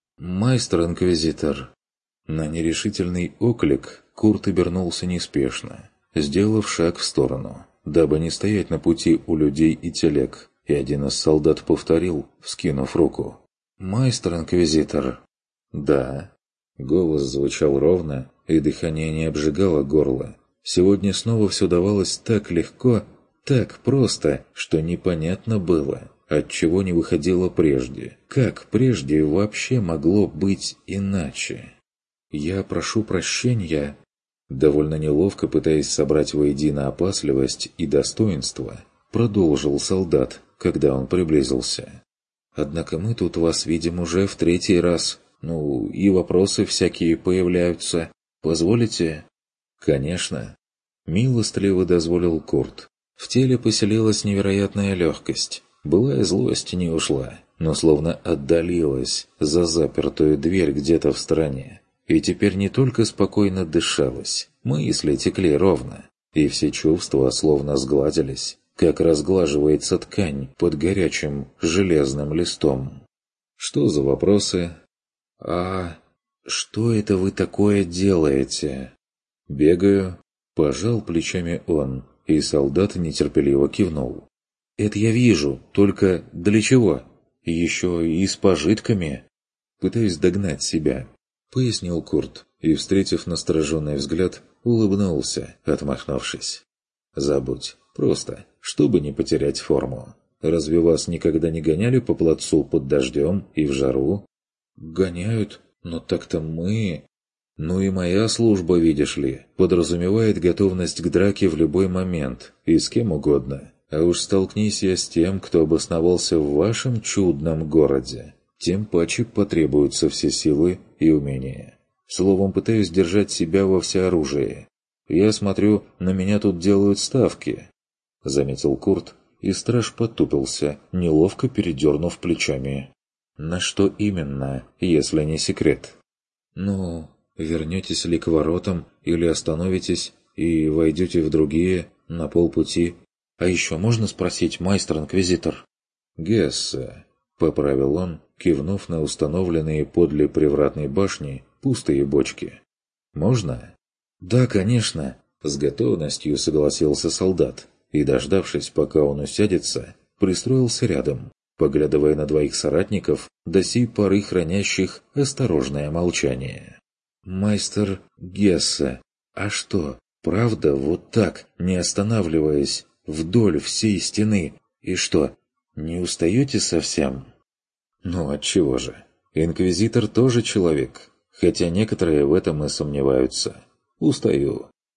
«Майстер-инквизитор!» На нерешительный оклик Курт обернулся неспешно, сделав шаг в сторону, дабы не стоять на пути у людей и телег, и один из солдат повторил, вскинув руку. «Майстер-инквизитор!» «Да». Голос звучал ровно, и дыхание не обжигало горло. Сегодня снова все давалось так легко, так просто, что непонятно было, отчего не выходило прежде. Как прежде вообще могло быть иначе? «Я прошу прощения», довольно неловко пытаясь собрать воедино опасливость и достоинство, продолжил солдат, когда он приблизился. «Однако мы тут вас видим уже в третий раз. Ну, и вопросы всякие появляются. Позволите?» «Конечно», — милостливо дозволил Курт. В теле поселилась невероятная легкость. Былая злость не ушла, но словно отдалилась за запертую дверь где-то в стороне. И теперь не только спокойно дышалось, мысли текли ровно, и все чувства словно сгладились, как разглаживается ткань под горячим железным листом. «Что за вопросы?» «А что это вы такое делаете?» «Бегаю», — пожал плечами он, и солдат нетерпеливо кивнул. «Это я вижу, только для чего? Еще и с пожитками?» «Пытаюсь догнать себя», — пояснил Курт, и, встретив настороженный взгляд, улыбнулся, отмахнувшись. «Забудь, просто, чтобы не потерять форму. Разве вас никогда не гоняли по плацу под дождем и в жару?» «Гоняют, но так-то мы...» «Ну и моя служба, видишь ли, подразумевает готовность к драке в любой момент и с кем угодно. А уж столкнись я с тем, кто обосновался в вашем чудном городе, тем паче потребуются все силы и умения. Словом, пытаюсь держать себя во всеоружии. Я смотрю, на меня тут делают ставки», — заметил Курт, и страж потупился, неловко передернув плечами. «На что именно, если не секрет?» «Ну, вернетесь ли к воротам или остановитесь и войдете в другие на полпути? А еще можно спросить, майстер-инквизитор?» «Гессе», — поправил он, кивнув на установленные подле привратной башни пустые бочки. «Можно?» «Да, конечно», — с готовностью согласился солдат, и, дождавшись, пока он усядется, пристроился рядом, поглядывая на двоих соратников, до сей поры хранящих осторожное молчание. «Майстер Гессе, а что, правда, вот так, не останавливаясь, вдоль всей стены, и что, не устаете совсем?» «Ну, отчего же? Инквизитор тоже человек, хотя некоторые в этом и сомневаются. Устаю.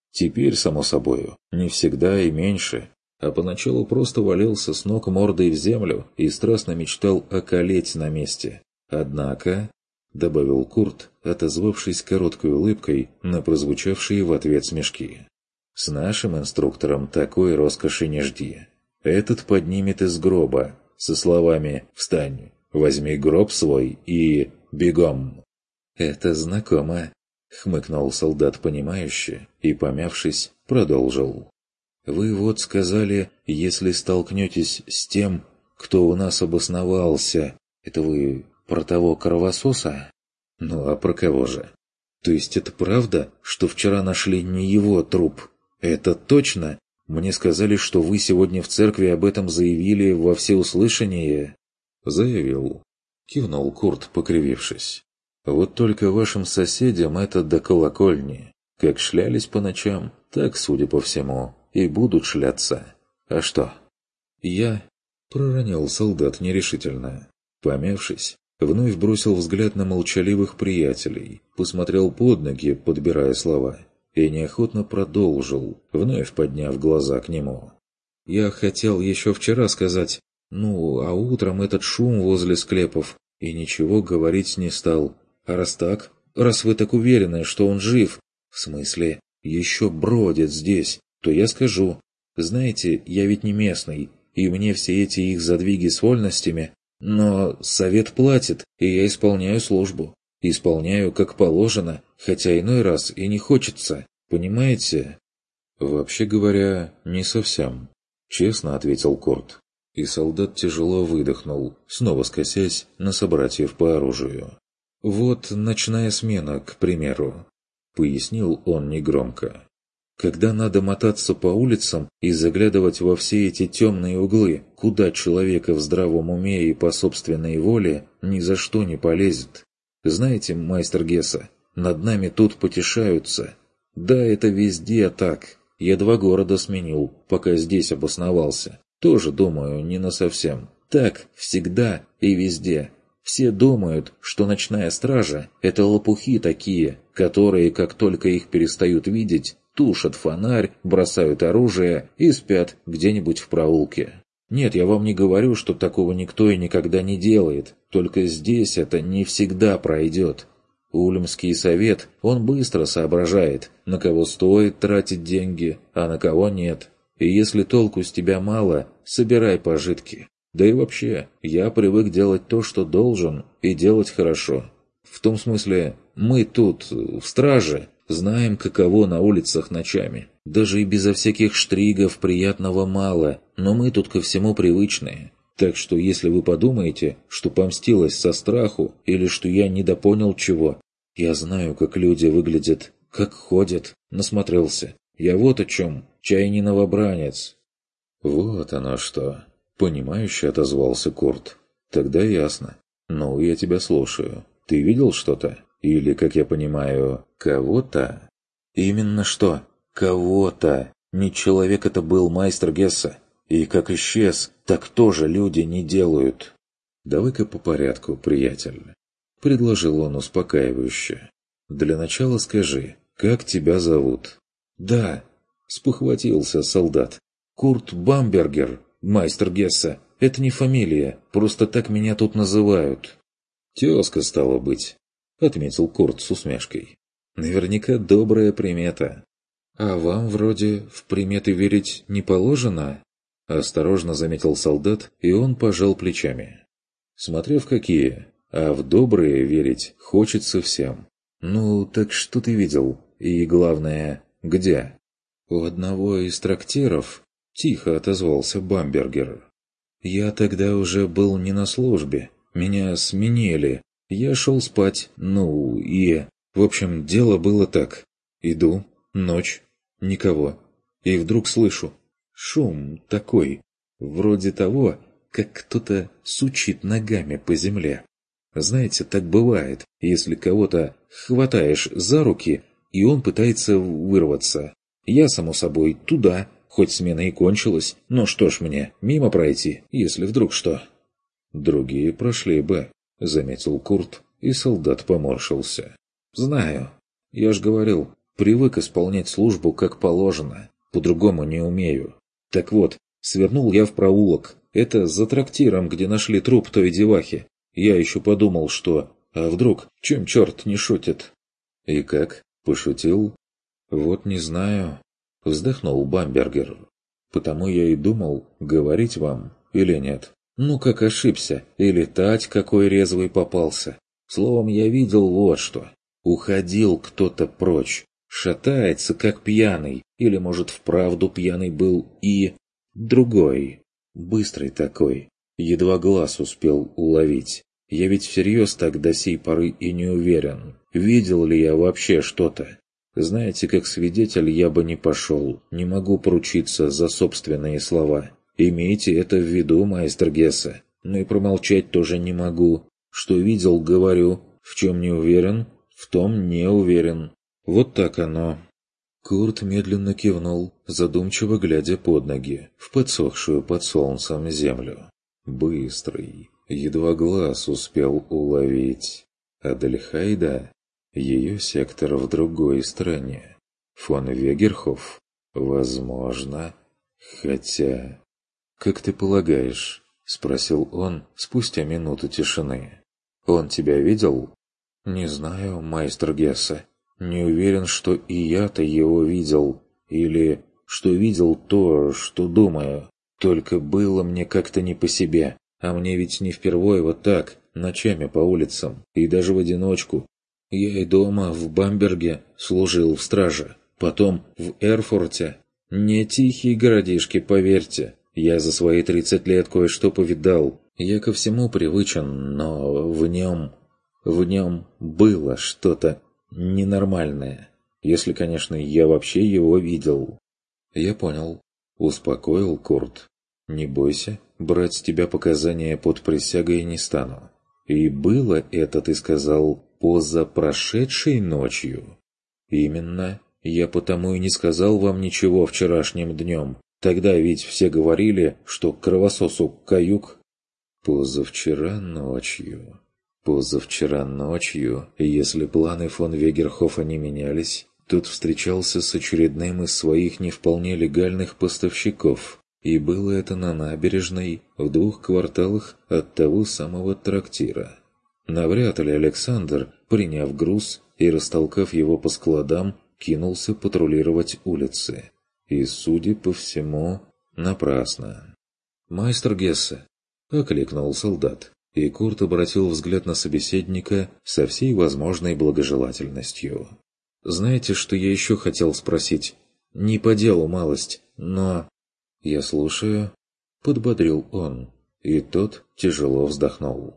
Теперь, само собою, не всегда и меньше, а поначалу просто валился с ног мордой в землю и страстно мечтал околеть на месте. Однако, — добавил Курт, отозвавшись короткой улыбкой на прозвучавшие в ответ смешки, — с нашим инструктором такой роскоши не жди. Этот поднимет из гроба со словами «Встань, возьми гроб свой и бегом». «Это знакомо», — хмыкнул солдат понимающе и, помявшись, продолжил. «Вы вот сказали, если столкнетесь с тем, кто у нас обосновался, это вы про того кровососа?» «Ну а про кого же? То есть это правда, что вчера нашли не его труп? Это точно? Мне сказали, что вы сегодня в церкви об этом заявили во всеуслышание». «Заявил», — кивнул Курт, покривившись. «Вот только вашим соседям это до колокольни. Как шлялись по ночам, так, судя по всему, и будут шляться. А что?» «Я...» — проронил солдат нерешительно. Помявшись, вновь бросил взгляд на молчаливых приятелей, посмотрел под ноги, подбирая слова, и неохотно продолжил, вновь подняв глаза к нему. «Я хотел еще вчера сказать, ну, а утром этот шум возле склепов, и ничего говорить не стал. А раз так, раз вы так уверены, что он жив, в смысле, еще бродит здесь, то я скажу. Знаете, я ведь не местный, и мне все эти их задвиги с вольностями, но совет платит, и я исполняю службу. Исполняю как положено, хотя иной раз и не хочется, понимаете?» «Вообще говоря, не совсем», — честно ответил Курт. И солдат тяжело выдохнул, снова скосясь на собратьев по оружию. «Вот ночная смена, к примеру», — пояснил он негромко. «Когда надо мотаться по улицам и заглядывать во все эти темные углы, куда человека в здравом уме и по собственной воле ни за что не полезет. Знаете, майстер Гесса, над нами тут потешаются. Да, это везде так. Я два города сменил, пока здесь обосновался. Тоже, думаю, не насовсем. Так, всегда и везде. Все думают, что ночная стража – это лопухи такие, которые, как только их перестают видеть, тушат фонарь, бросают оружие и спят где-нибудь в проулке. Нет, я вам не говорю, что такого никто и никогда не делает, только здесь это не всегда пройдет. Ульмский совет, он быстро соображает, на кого стоит тратить деньги, а на кого нет. И если толку с тебя мало, собирай пожитки. Да и вообще, я привык делать то, что должен, и делать хорошо. В том смысле, мы тут, в страже, знаем, каково на улицах ночами. Даже и безо всяких штригов приятного мало, но мы тут ко всему привычные. Так что если вы подумаете, что помстилась со страху, или что я недопонял чего, я знаю, как люди выглядят, как ходят, насмотрелся. Я вот о чем, чай не новобранец». «Вот оно что», — понимающе отозвался Курт. «Тогда ясно. Ну, я тебя слушаю. Ты видел что-то? Или, как я понимаю, кого-то?» «Именно что. Кого-то. Не человек это был, майстер Гесса. И как исчез, так тоже люди не делают». «Давай-ка по порядку, приятель», — предложил он успокаивающе. «Для начала скажи, как тебя зовут?» «Да», — спохватился солдат. «Курт Бамбергер, майстер Гесса. Это не фамилия, просто так меня тут называют». «Тезка, стало быть», — отметил Курт с усмешкой. «Наверняка добрая примета». «А вам вроде в приметы верить не положено?» — осторожно заметил солдат, и он пожал плечами. «Смотря в какие, а в добрые верить хочется всем». «Ну, так что ты видел? И главное, где?» «У одного из трактиров», — тихо отозвался Бамбергер. «Я тогда уже был не на службе, меня сменили. Я шел спать, ну и... В общем, дело было так. Иду, ночь, никого. И вдруг слышу шум такой, вроде того, как кто-то сучит ногами по земле. Знаете, так бывает, если кого-то хватаешь за руки, и он пытается вырваться. Я, само собой, туда, хоть смена и кончилась, но что ж мне, мимо пройти, если вдруг что?» «Другие прошли бы», — заметил Курт, и солдат поморщился. «Знаю. Я ж говорил, Привык исполнять службу как положено, по-другому не умею. Так вот, свернул я в проулок. Это за трактиром, где нашли труп той девахи. Я еще подумал, что... А вдруг, чем черт не шутит? И как? Пошутил? Вот не знаю. Вздохнул Бамбергер. Потому я и думал, говорить вам или нет. Ну как ошибся, и летать какой резвый попался. Словом, я видел вот что. Уходил кто-то прочь. Шатается, как пьяный. Или, может, вправду пьяный был и... другой. Быстрый такой. Едва глаз успел уловить. Я ведь всерьез так до сей поры и не уверен, видел ли я вообще что-то. Знаете, как свидетель я бы не пошел, не могу поручиться за собственные слова. Имейте это в виду, майстер Гессе. Но и промолчать тоже не могу. Что видел, говорю. В чем не уверен, в том не уверен. Вот так оно. Курт медленно кивнул, задумчиво глядя под ноги, в подсохшую под солнцем землю. Быстрый, едва глаз успел уловить. Адельхайда? Ее сектор в другой стране. Фон Вегерхоф? Возможно. Хотя... «Как ты полагаешь?» — спросил он спустя минуту тишины. «Он тебя видел?» «Не знаю, майстер Гессе. Не уверен, что и я-то его видел. Или что видел то, что думаю. Только было мне как-то не по себе. А мне ведь не впервой вот так, ночами по улицам, и даже в одиночку. Я и дома, в Бамберге, служил в страже. Потом в Эрфурте. Не тихие городишки, поверьте. Я за свои тридцать лет кое-что повидал. Я ко всему привычен, но в нем... В нем было что-то ненормальное. Если, конечно, я вообще его видел. Я понял. Успокоил Курт. Не бойся, брать с тебя показания под присягой не стану. И было это, ты сказал, позапрошедшей ночью? Именно. Я потому и не сказал вам ничего вчерашним днем. Тогда ведь все говорили, что кровососу каюк. Позавчера ночью... Позавчера ночью, если планы фон Вегерхофа не менялись, тот встречался с очередным из своих не вполне легальных поставщиков, и было это на набережной в двух кварталах от того самого трактира. Навряд ли Александр, приняв груз и растолкав его по складам, кинулся патрулировать улицы. И, судя по всему, напрасно. «Майстер Гессе!» — окликнул солдат. И Курт обратил взгляд на собеседника со всей возможной благожелательностью. «Знаете, что я еще хотел спросить? Не по делу малость, но...» «Я слушаю», — подбодрил он, и тот тяжело вздохнул.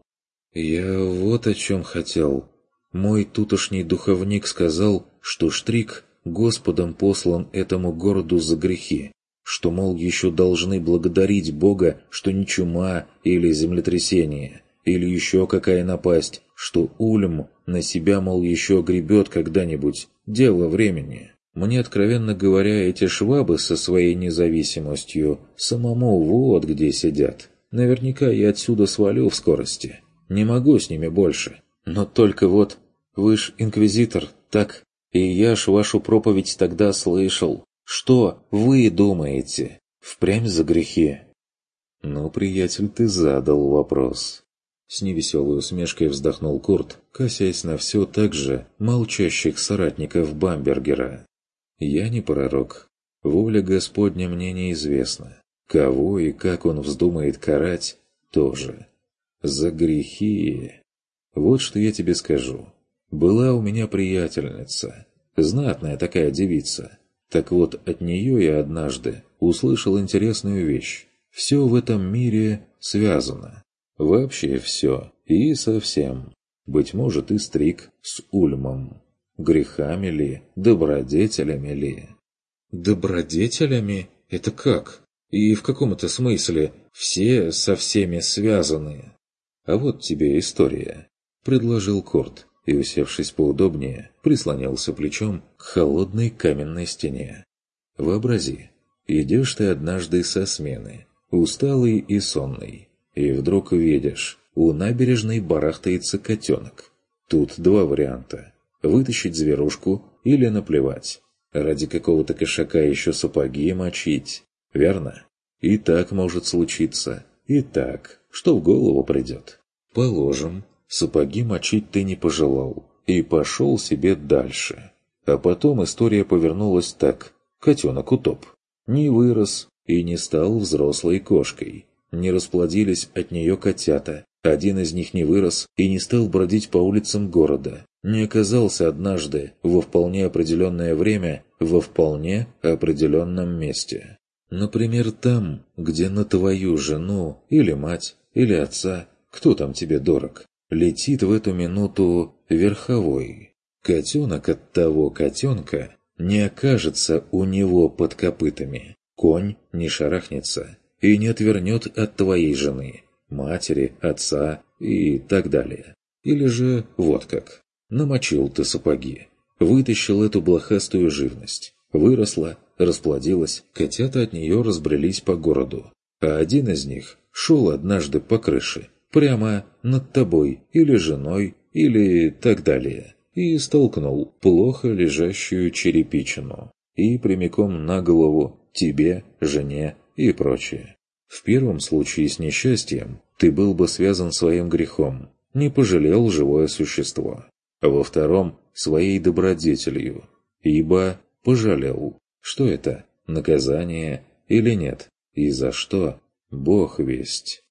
«Я вот о чем хотел. Мой тутошний духовник сказал, что Штрик Господом послан этому городу за грехи, что, мол, еще должны благодарить Бога, что не чума или землетрясение, или еще какая напасть, что Ульм на себя, мол, еще гребет когда-нибудь, дело времени. Мне, откровенно говоря, эти швабы со своей независимостью самому вот где сидят. Наверняка я отсюда свалю в скорости. Не могу с ними больше. Но только вот, вы ж инквизитор, так? И я ж вашу проповедь тогда слышал. Что вы думаете? Впрямь за грехи?» «Ну, приятель, ты задал вопрос». С невеселой усмешкой вздохнул Курт, косясь на все так же молчащих соратников Бамбергера. «Я не пророк. Воля Господня мне неизвестна. Кого и как он вздумает карать, тоже. За грехи... Вот что я тебе скажу. Была у меня приятельница, знатная такая девица. Так вот, от нее я однажды услышал интересную вещь. Все в этом мире связано. Вообще все и совсем. Быть может, и Стрик с Ульмом. Грехами ли, добродетелями ли? Добродетелями? Это как? И в каком это смысле все со всеми связаны? А вот тебе история, предложил Курт, и, усевшись поудобнее, прислонился плечом к холодной каменной стене. Вообрази, идешь ты однажды со смены, усталый и сонный, и вдруг видишь, у набережной барахтается котенок. Тут два варианта: вытащить зверушку или наплевать? Ради какого-то кошака еще сапоги мочить, верно? И так может случиться, и так, что в голову придет. Положим, сапоги мочить ты не пожелал, и пошел себе дальше. А потом история повернулась так. Котенок утоп. Не вырос и не стал взрослой кошкой. Не расплодились от нее котята. Один из них не вырос и не стал бродить по улицам города. Не оказался однажды во вполне определенное время во вполне определенном месте. Например, там, где на твою жену или мать, или отца, кто там тебе дорог, летит в эту минуту верховой. Котенок от того котенка не окажется у него под копытами. Конь не шарахнется и не отвернет от твоей жены, матери, отца и так далее. Или же вот как. Намочил ты сапоги, вытащил эту блохастую живность, выросла, расплодилась, котята от нее разбрелись по городу, а один из них шел однажды по крыше, прямо над тобой или женой, или так далее, и столкнул плохо лежащую черепичину, и прямиком на голову тебе, жене и прочее. В первом случае с несчастьем ты был бы связан своим грехом, не пожалел живое существо. А во втором – своей добродетелью, ибо пожалел. Что это, наказание или нет? И за что? Бог весть.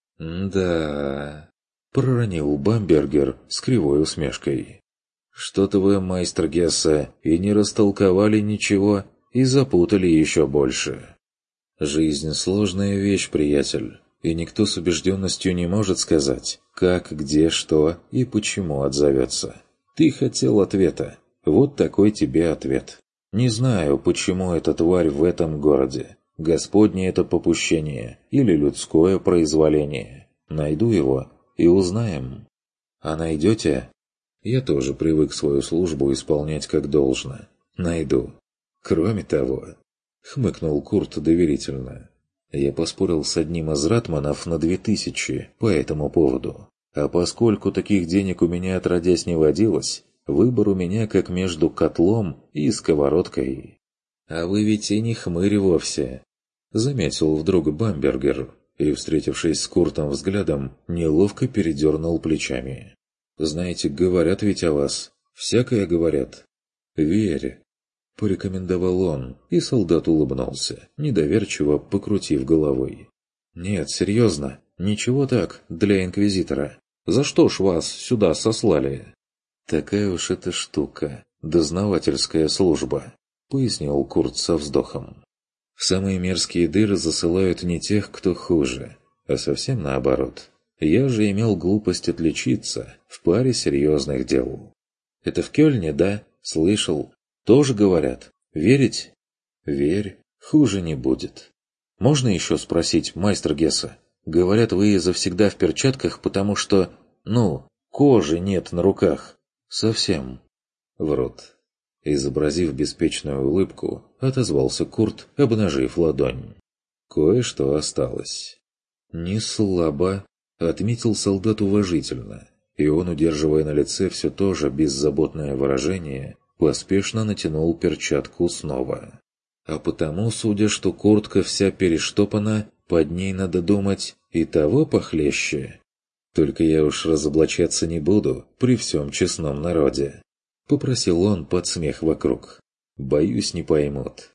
«Да...» – проронил Бамбергер с кривой усмешкой. «Что-то вы, майстер Гессе, и не растолковали ничего, и запутали еще больше. Жизнь – сложная вещь, приятель, и никто с убежденностью не может сказать, как, где, что и почему отзовется. Ты хотел ответа, вот такой тебе ответ. Не знаю, почему эта тварь в этом городе. Господне это попущение или людское произволение. Найду его и узнаем. А найдете? Я тоже привык свою службу исполнять как должно. Найду. Кроме того, хмыкнул Курт доверительно. Я поспорил с одним из ратманов на две тысячи по этому поводу. А поскольку таких денег у меня отродясь не водилось, выбор у меня как между котлом и сковородкой. А вы ведь и не хмырь вовсе, заметил вдруг Бамбергер и, встретившись с Куртом взглядом, неловко передернул плечами. Знаете, говорят ведь о вас. Всякое говорят. Верь. Порекомендовал он, и солдат улыбнулся, недоверчиво покрутив головой. «Нет, серьезно, ничего так, для инквизитора. За что ж вас сюда сослали?» «Такая уж эта штука, дознавательская служба», — пояснил Курт со вздохом. «В самые мерзкие дыры засылают не тех, кто хуже, а совсем наоборот. Я же имел глупость отличиться в паре серьезных дел». «Это в Кёльне, да? Слышал. Тоже говорят. Верить?» «Верь, хуже не будет». «Можно еще спросить, майстер Гессе? Говорят, вы завсегда в перчатках, потому что, ну, кожи нет на руках. Совсем». «Врут». Изобразив беспечную улыбку, отозвался Курт, обнажив ладонь. «Кое-что осталось». «Не слабо», — отметил солдат уважительно, и он, удерживая на лице все то же беззаботное выражение, поспешно натянул перчатку снова. А потому, судя, что куртка вся перештопана, под ней надо думать и того похлеще. Только я уж разоблачаться не буду при всем честном народе. Попросил он под смех вокруг. Боюсь, не поймут.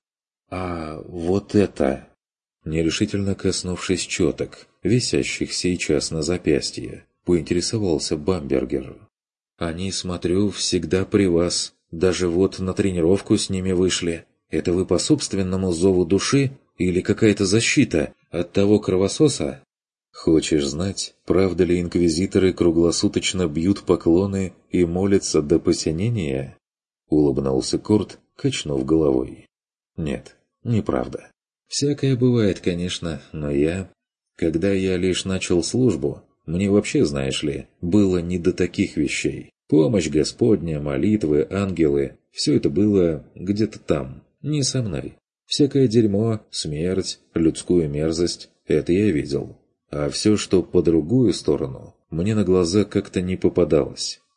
А вот это... Нерешительно коснувшись четок, висящих сейчас на запястье, поинтересовался Бамбергер. «Они, смотрю, всегда при вас. Даже вот на тренировку с ними вышли. Это вы по собственному зову души или какая-то защита от того кровососа?» «Хочешь знать, правда ли инквизиторы круглосуточно бьют поклоны и молятся до посинения?» Улыбнулся Курт, качнув головой. «Нет, неправда. Всякое бывает, конечно, но я... Когда я лишь начал службу, мне вообще, знаешь ли, было не до таких вещей. Помощь Господня, молитвы, ангелы – все это было где-то там, не со мной. Всякое дерьмо, смерть, людскую мерзость – это я видел. А все, что по другую сторону, мне на глаза как-то не попадалось.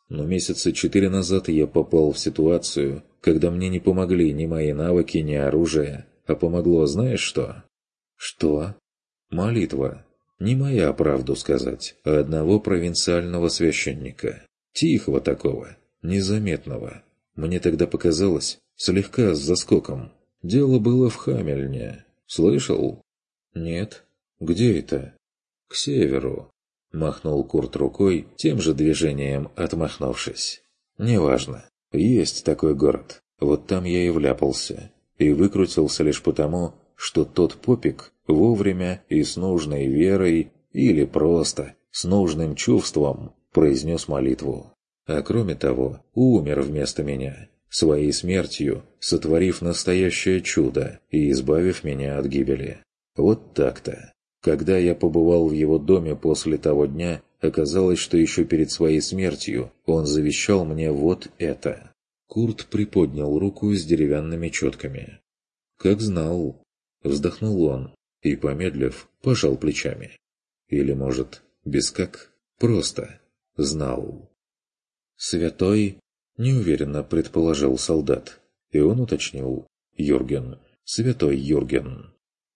Но месяца четыре назад я попал в ситуацию, когда мне не помогли ни мои навыки, ни оружие, а помогло знаешь что? Что? Молитва. Не моя, правду сказать, а одного провинциального священника. Тихого такого, незаметного. Мне тогда показалось, слегка с заскоком. Дело было в Хамельне. Слышал? Нет. Где это? К северу. Махнул Курт рукой, тем же движением отмахнувшись. Неважно. Есть такой город. Вот там я и вляпался. И выкрутился лишь потому, что тот попик вовремя и с нужной верой, или просто с нужным чувством, произнес молитву. А кроме того, умер вместо меня, своей смертью сотворив настоящее чудо и избавив меня от гибели. Вот так-то. Когда я побывал в его доме после того дня, оказалось, что еще перед своей смертью он завещал мне вот это. Курт приподнял руку с деревянными четками. «Как знал», — вздохнул он и, помедлив, пожал плечами. Или, может, без как, просто знал. «Святой?» — неуверенно предположил солдат, и он уточнил. «Юрген, святой Юрген».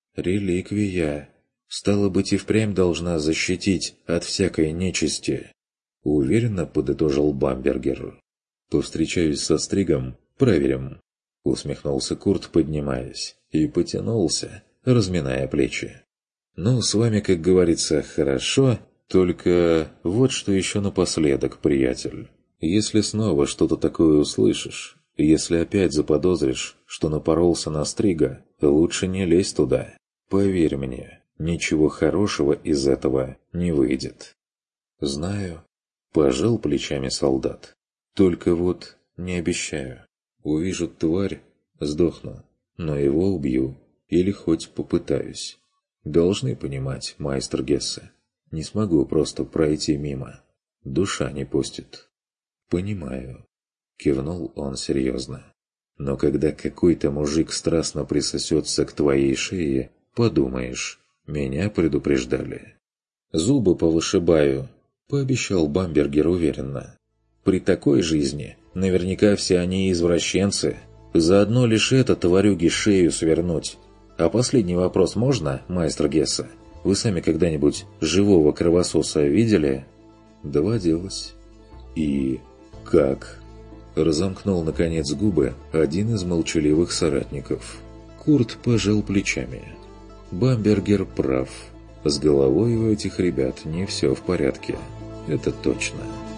«Реликвия. Стало быть, и впрямь должна защитить от всякой нечисти», — уверенно подытожил Бамбергер. «Повстречаюсь со Стригом, проверим», — усмехнулся Курт, поднимаясь, и потянулся, разминая плечи. «Ну, с вами, как говорится, хорошо, только вот что еще напоследок, приятель. Если снова что-то такое услышишь, если опять заподозришь, что напоролся на Стрига, лучше не лезь туда. Поверь мне, ничего хорошего из этого не выйдет». «Знаю», — пожал плечами солдат. «Только вот не обещаю. Увижу тварь, сдохну, но его убью или хоть попытаюсь. Должны понимать, майстер Гессе. Не смогу просто пройти мимо. Душа не пустит». «Понимаю», — кивнул он серьезно. «Но когда какой-то мужик страстно присосется к твоей шее, подумаешь, меня предупреждали». «Зубы повышибаю», — пообещал Бамбергер уверенно. «При такой жизни наверняка все они извращенцы. Заодно лишь это тварюги шею свернуть. А последний вопрос можно, майстер Гессе? Вы сами когда-нибудь живого кровососа видели?» «Доводилось». «И как?» Разомкнул, наконец, губы один из молчаливых соратников. Курт пожал плечами. Бамбергер прав. С головой у этих ребят не все в порядке. Это точно.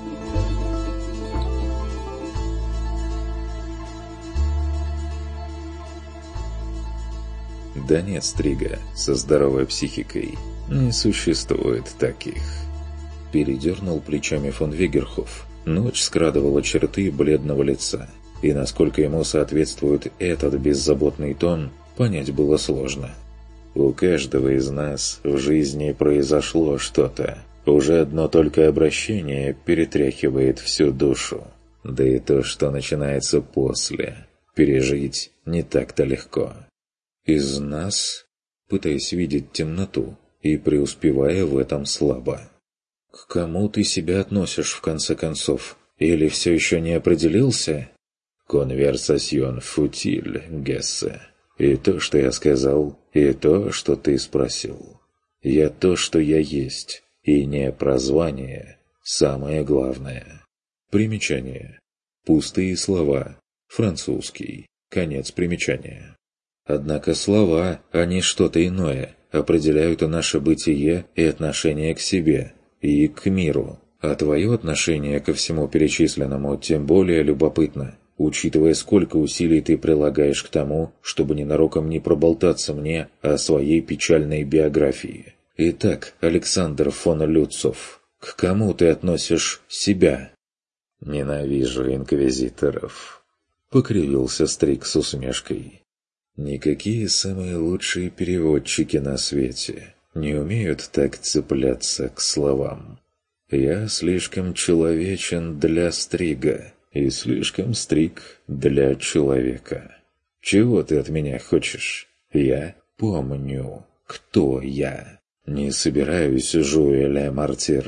Да нет, Стрига, со здоровой психикой. Не существует таких. Передернул плечами фон Вегерхоф. Ночь скрадывала черты бледного лица, и насколько ему соответствует этот беззаботный тон, понять было сложно. У каждого из нас в жизни произошло что-то. Уже одно только обращение перетряхивает всю душу. Да и то, что начинается после, пережить не так-то легко. Из нас, пытаясь видеть темноту и преуспевая в этом слабо. «К кому ты себя относишь, в конце концов? Или все еще не определился?» «Конверсасьон футиль, Гессе. И то, что я сказал, и то, что ты спросил. Я то, что я есть, и не прозвание, самое главное». Примечание. Пустые слова. Французский. Конец примечания. Однако слова, а не что-то иное, определяют и наше бытие, и отношение к себе, и к миру. А твое отношение ко всему перечисленному тем более любопытно, учитывая, сколько усилий ты прилагаешь к тому, чтобы ненароком не проболтаться мне о своей печальной биографии. Итак, Александр фон Люцов, к кому ты относишь себя? «Ненавижу инквизиторов», — покривился Стриг с усмешкой. «Никакие самые лучшие переводчики на свете не умеют так цепляться к словам. Я слишком человечен для Стрига и слишком Стриг для человека. Чего ты от меня хочешь? Я помню, кто я. Не собираюсь, Жуэль Мартир,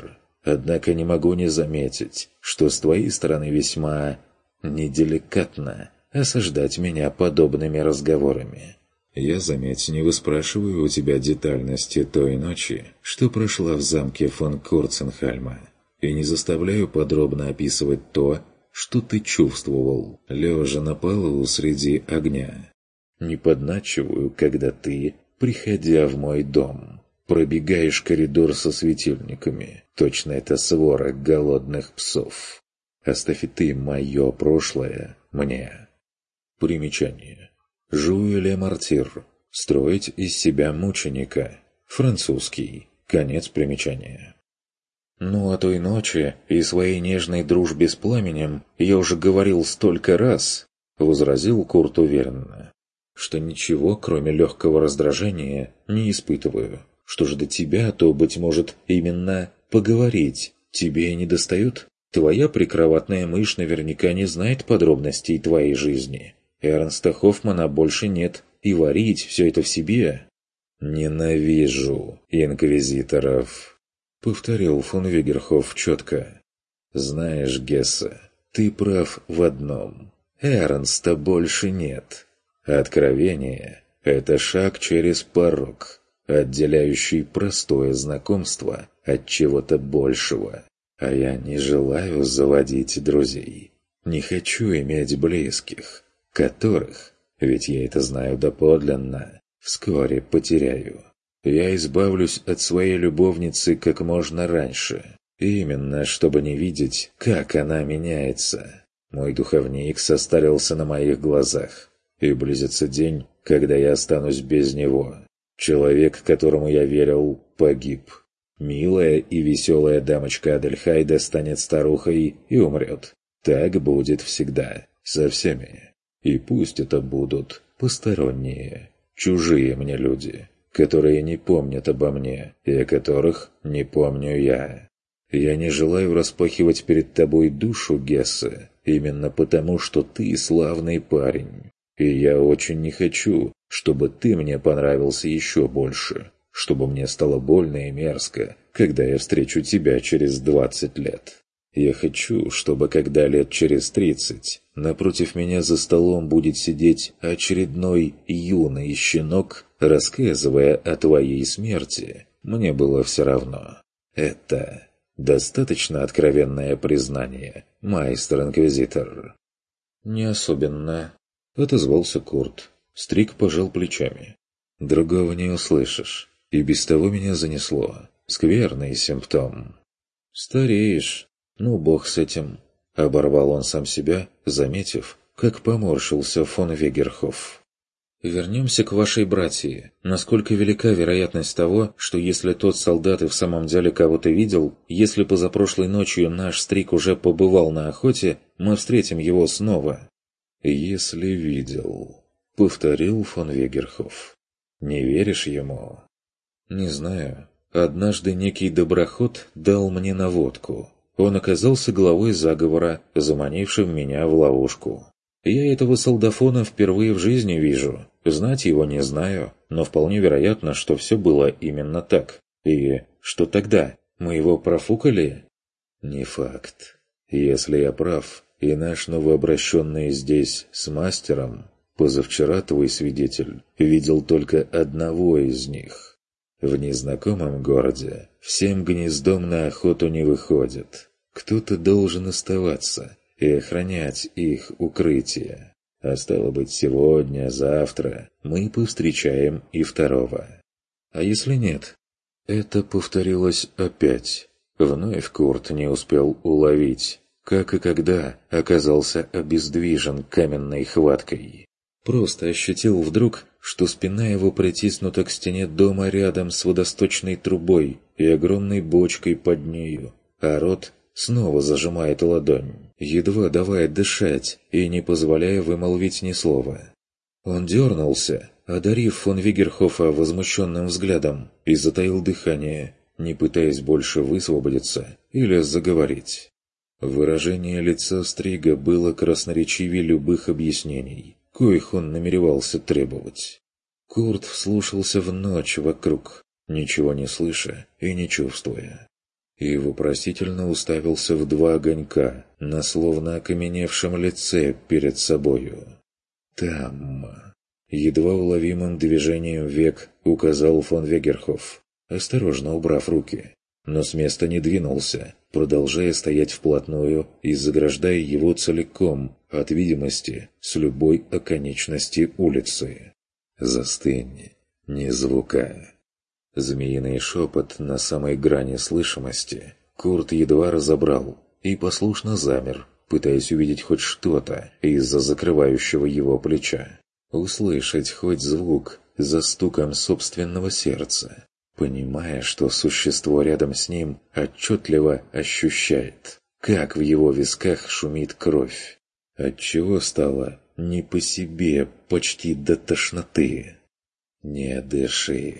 Однако не могу не заметить, что с твоей стороны весьма неделикатно осаждать меня подобными разговорами. Я, заметь, не выспрашиваю у тебя детальности той ночи, что прошла в замке фон Курценхальма, и не заставляю подробно описывать то, что ты чувствовал, лежа на полу среди огня. Не подначиваю, когда ты, приходя в мой дом, пробегаешь коридор со светильниками. Точно это свора голодных псов. Оставь и ты мое прошлое мне. Примечание. Жуи ле мартир. Строить из себя мученика. Французский. Конец примечания. Ну, о той ночи и своей нежной дружбе с пламенем я уже говорил столько раз, возразил Курт уверенно, что ничего, кроме легкого раздражения, не испытываю. Что же до тебя, то, быть может, именно поговорить тебе не достает? Твоя прикроватная мышь наверняка не знает подробностей твоей жизни. Эрнста Хоффмана больше нет, и варить все это в себе... «Ненавижу инквизиторов», — повторил фон Вегерхоф четко. «Знаешь, Гессе, ты прав в одном. Эрнста больше нет. Откровение — это шаг через порог, отделяющий простое знакомство от чего-то большего. А я не желаю заводить друзей. Не хочу иметь близких, которых, ведь я это знаю доподлинно, вскоре потеряю. Я избавлюсь от своей любовницы как можно раньше, именно чтобы не видеть, как она меняется. Мой духовник состарился на моих глазах, и близится день, когда я останусь без него. Человек, которому я верил, погиб. Милая и веселая дамочка Адельхайда станет старухой и умрет. Так будет всегда, со всеми. И пусть это будут посторонние, чужие мне люди, которые не помнят обо мне и о которых не помню я. Я не желаю распахивать перед тобой душу, Гессе, именно потому, что ты славный парень. И я очень не хочу, чтобы ты мне понравился еще больше, чтобы мне стало больно и мерзко, когда я встречу тебя через двадцать лет. Я хочу, чтобы когда лет через тридцать напротив меня за столом будет сидеть очередной юный щенок, рассказывая о твоей смерти, мне было все равно. Это достаточно откровенное признание, майстер-инквизитор. «Не особенно», — отозвался Курт. Стрик пожал плечами. «Другого не услышишь. И без того меня занесло. Скверный симптом». «Стареешь. Ну, бог с этим». Оборвал он сам себя, заметив, как поморщился фон Вегерхоф. «Вернемся к вашей братии. Насколько велика вероятность того, что если тот солдат и в самом деле кого-то видел, если позапрошлой ночью наш Стрик уже побывал на охоте, мы встретим его снова?» «Если видел», — повторил фон Вегерхоф. «Не веришь ему?» «Не знаю. Однажды некий доброход дал мне наводку. Он оказался главой заговора, заманившим меня в ловушку. Я этого солдафона впервые в жизни вижу. Знать его не знаю, но вполне вероятно, что все было именно так. И что тогда? Мы его профукали?» «Не факт. Если я прав, и наш новообращенный здесь с мастером, позавчера твой свидетель видел только одного из них. В незнакомом городе всем гнездом на охоту не выходит. Кто-то должен оставаться и охранять их укрытие. А стало быть, сегодня, завтра мы повстречаем и второго. А если нет?» Это повторилось опять. Вновь Курт не успел уловить, как и когда оказался обездвижен каменной хваткой. Просто ощутил вдруг, что спина его притиснута к стене дома рядом с водосточной трубой и огромной бочкой под нею, а рот снова зажимает ладонь, едва давая дышать и не позволяя вымолвить ни слова. Он дернулся, одарив фон Вегерхофа возмущенным взглядом, и затаил дыхание, не пытаясь больше высвободиться или заговорить. Выражение лица Стрига было красноречивее любых объяснений, коих он намеревался требовать. Курт вслушался в ночь вокруг, ничего не слыша и не чувствуя. и вопросительно уставился в два огонька на словно окаменевшем лице перед собою. «Там...» Едва уловимым движением век указал фон Вегерхоф, осторожно убрав руки, но с места не двинулся, продолжая стоять вплотную и заграждая его целиком от видимости с любой оконечности улицы. «Застынь, ни звука». Змеиный шепот на самой грани слышимости Курт едва разобрал и послушно замер, пытаясь увидеть хоть что-то из-за закрывающего его плеча. Услышать хоть звук за стуком собственного сердца, понимая, что существо рядом с ним отчетливо ощущает, как в его висках шумит кровь, отчего стало не по себе почти до тошноты. «Не дыши».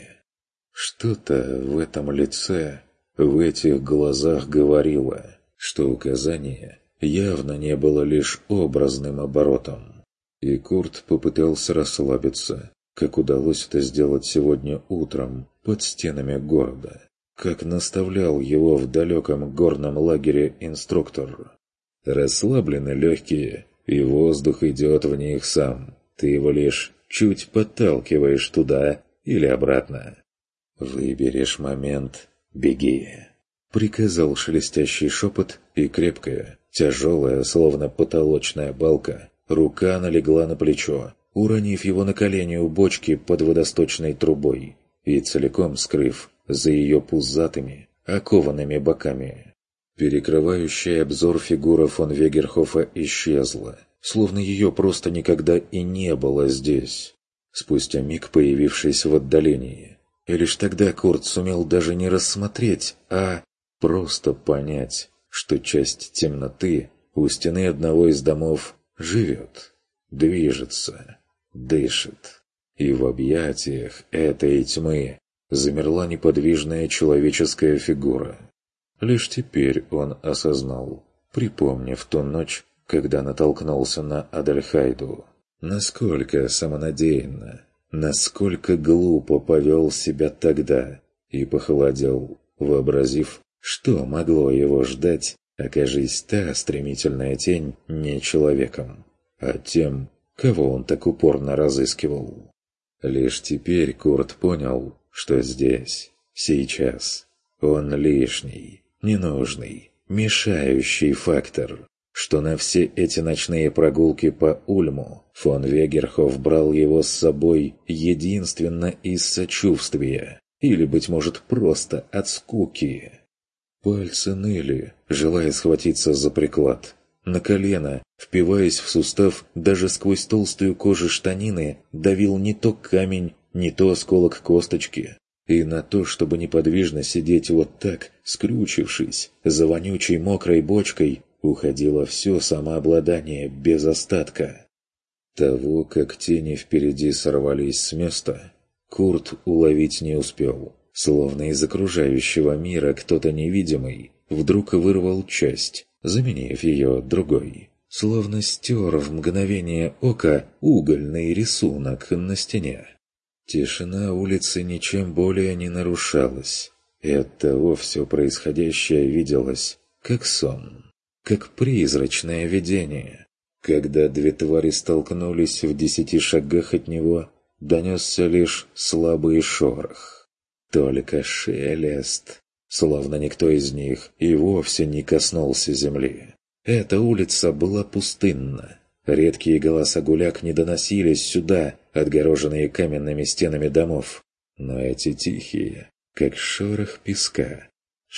Что-то в этом лице, в этих глазах говорило, что указание явно не было лишь образным оборотом. И Курт попытался расслабиться, как удалось это сделать сегодня утром под стенами города, как наставлял его в далеком горном лагере инструктор. Расслаблены легкие, и воздух идет в них сам. Ты его лишь чуть подталкиваешь туда или обратно. «Выберешь момент — беги», — приказал шелестящий шепот, и крепкая, тяжелая, словно потолочная балка, рука налегла на плечо, уронив его на колени у бочки под водосточной трубой и целиком скрыв за ее пузатыми, окованными боками. Перекрывающая обзор фигура фон Вегерхофа исчезла, словно ее просто никогда и не было здесь, спустя миг появившись в отдалении. И лишь тогда Курт сумел даже не рассмотреть, а просто понять, что часть темноты у стены одного из домов живет, движется, дышит. И в объятиях этой тьмы замерла неподвижная человеческая фигура. Лишь теперь он осознал, припомнив ту ночь, когда натолкнулся на Адельхайду, насколько самонадеянно, насколько глупо повел себя тогда, и похолодел, вообразив, что могло его ждать, окажись та стремительная тень не человеком, а тем, кого он так упорно разыскивал. Лишь теперь Курт понял, что здесь, сейчас, он лишний, ненужный, мешающий фактор, что на все эти ночные прогулки по Ульму фон Вегерхоф брал его с собой единственно из сочувствия, или, быть может, просто от скуки. Пальцы ныли, желая схватиться за приклад. На колено, впиваясь в сустав, даже сквозь толстую кожу штанины, давил не то камень, не то осколок косточки. И на то, чтобы неподвижно сидеть вот так, скрючившись, за вонючей мокрой бочкой, уходило все самообладание без остатка. Того, как тени впереди сорвались с места, Курт уловить не успел. Словно из окружающего мира кто-то невидимый вдруг вырвал часть, заменив ее другой. Словно стер в мгновение ока угольный рисунок на стене. Тишина улицы ничем более не нарушалась, и оттого все происходящее виделось как сон, как призрачное видение. Когда две твари столкнулись в десяти шагах от него, донесся лишь слабый шорох. Только шелест, словно никто из них и вовсе не коснулся земли. Эта улица была пустынна. Редкие голоса гуляк не доносились сюда, отгороженные каменными стенами домов. Но эти тихие, как шорох песка,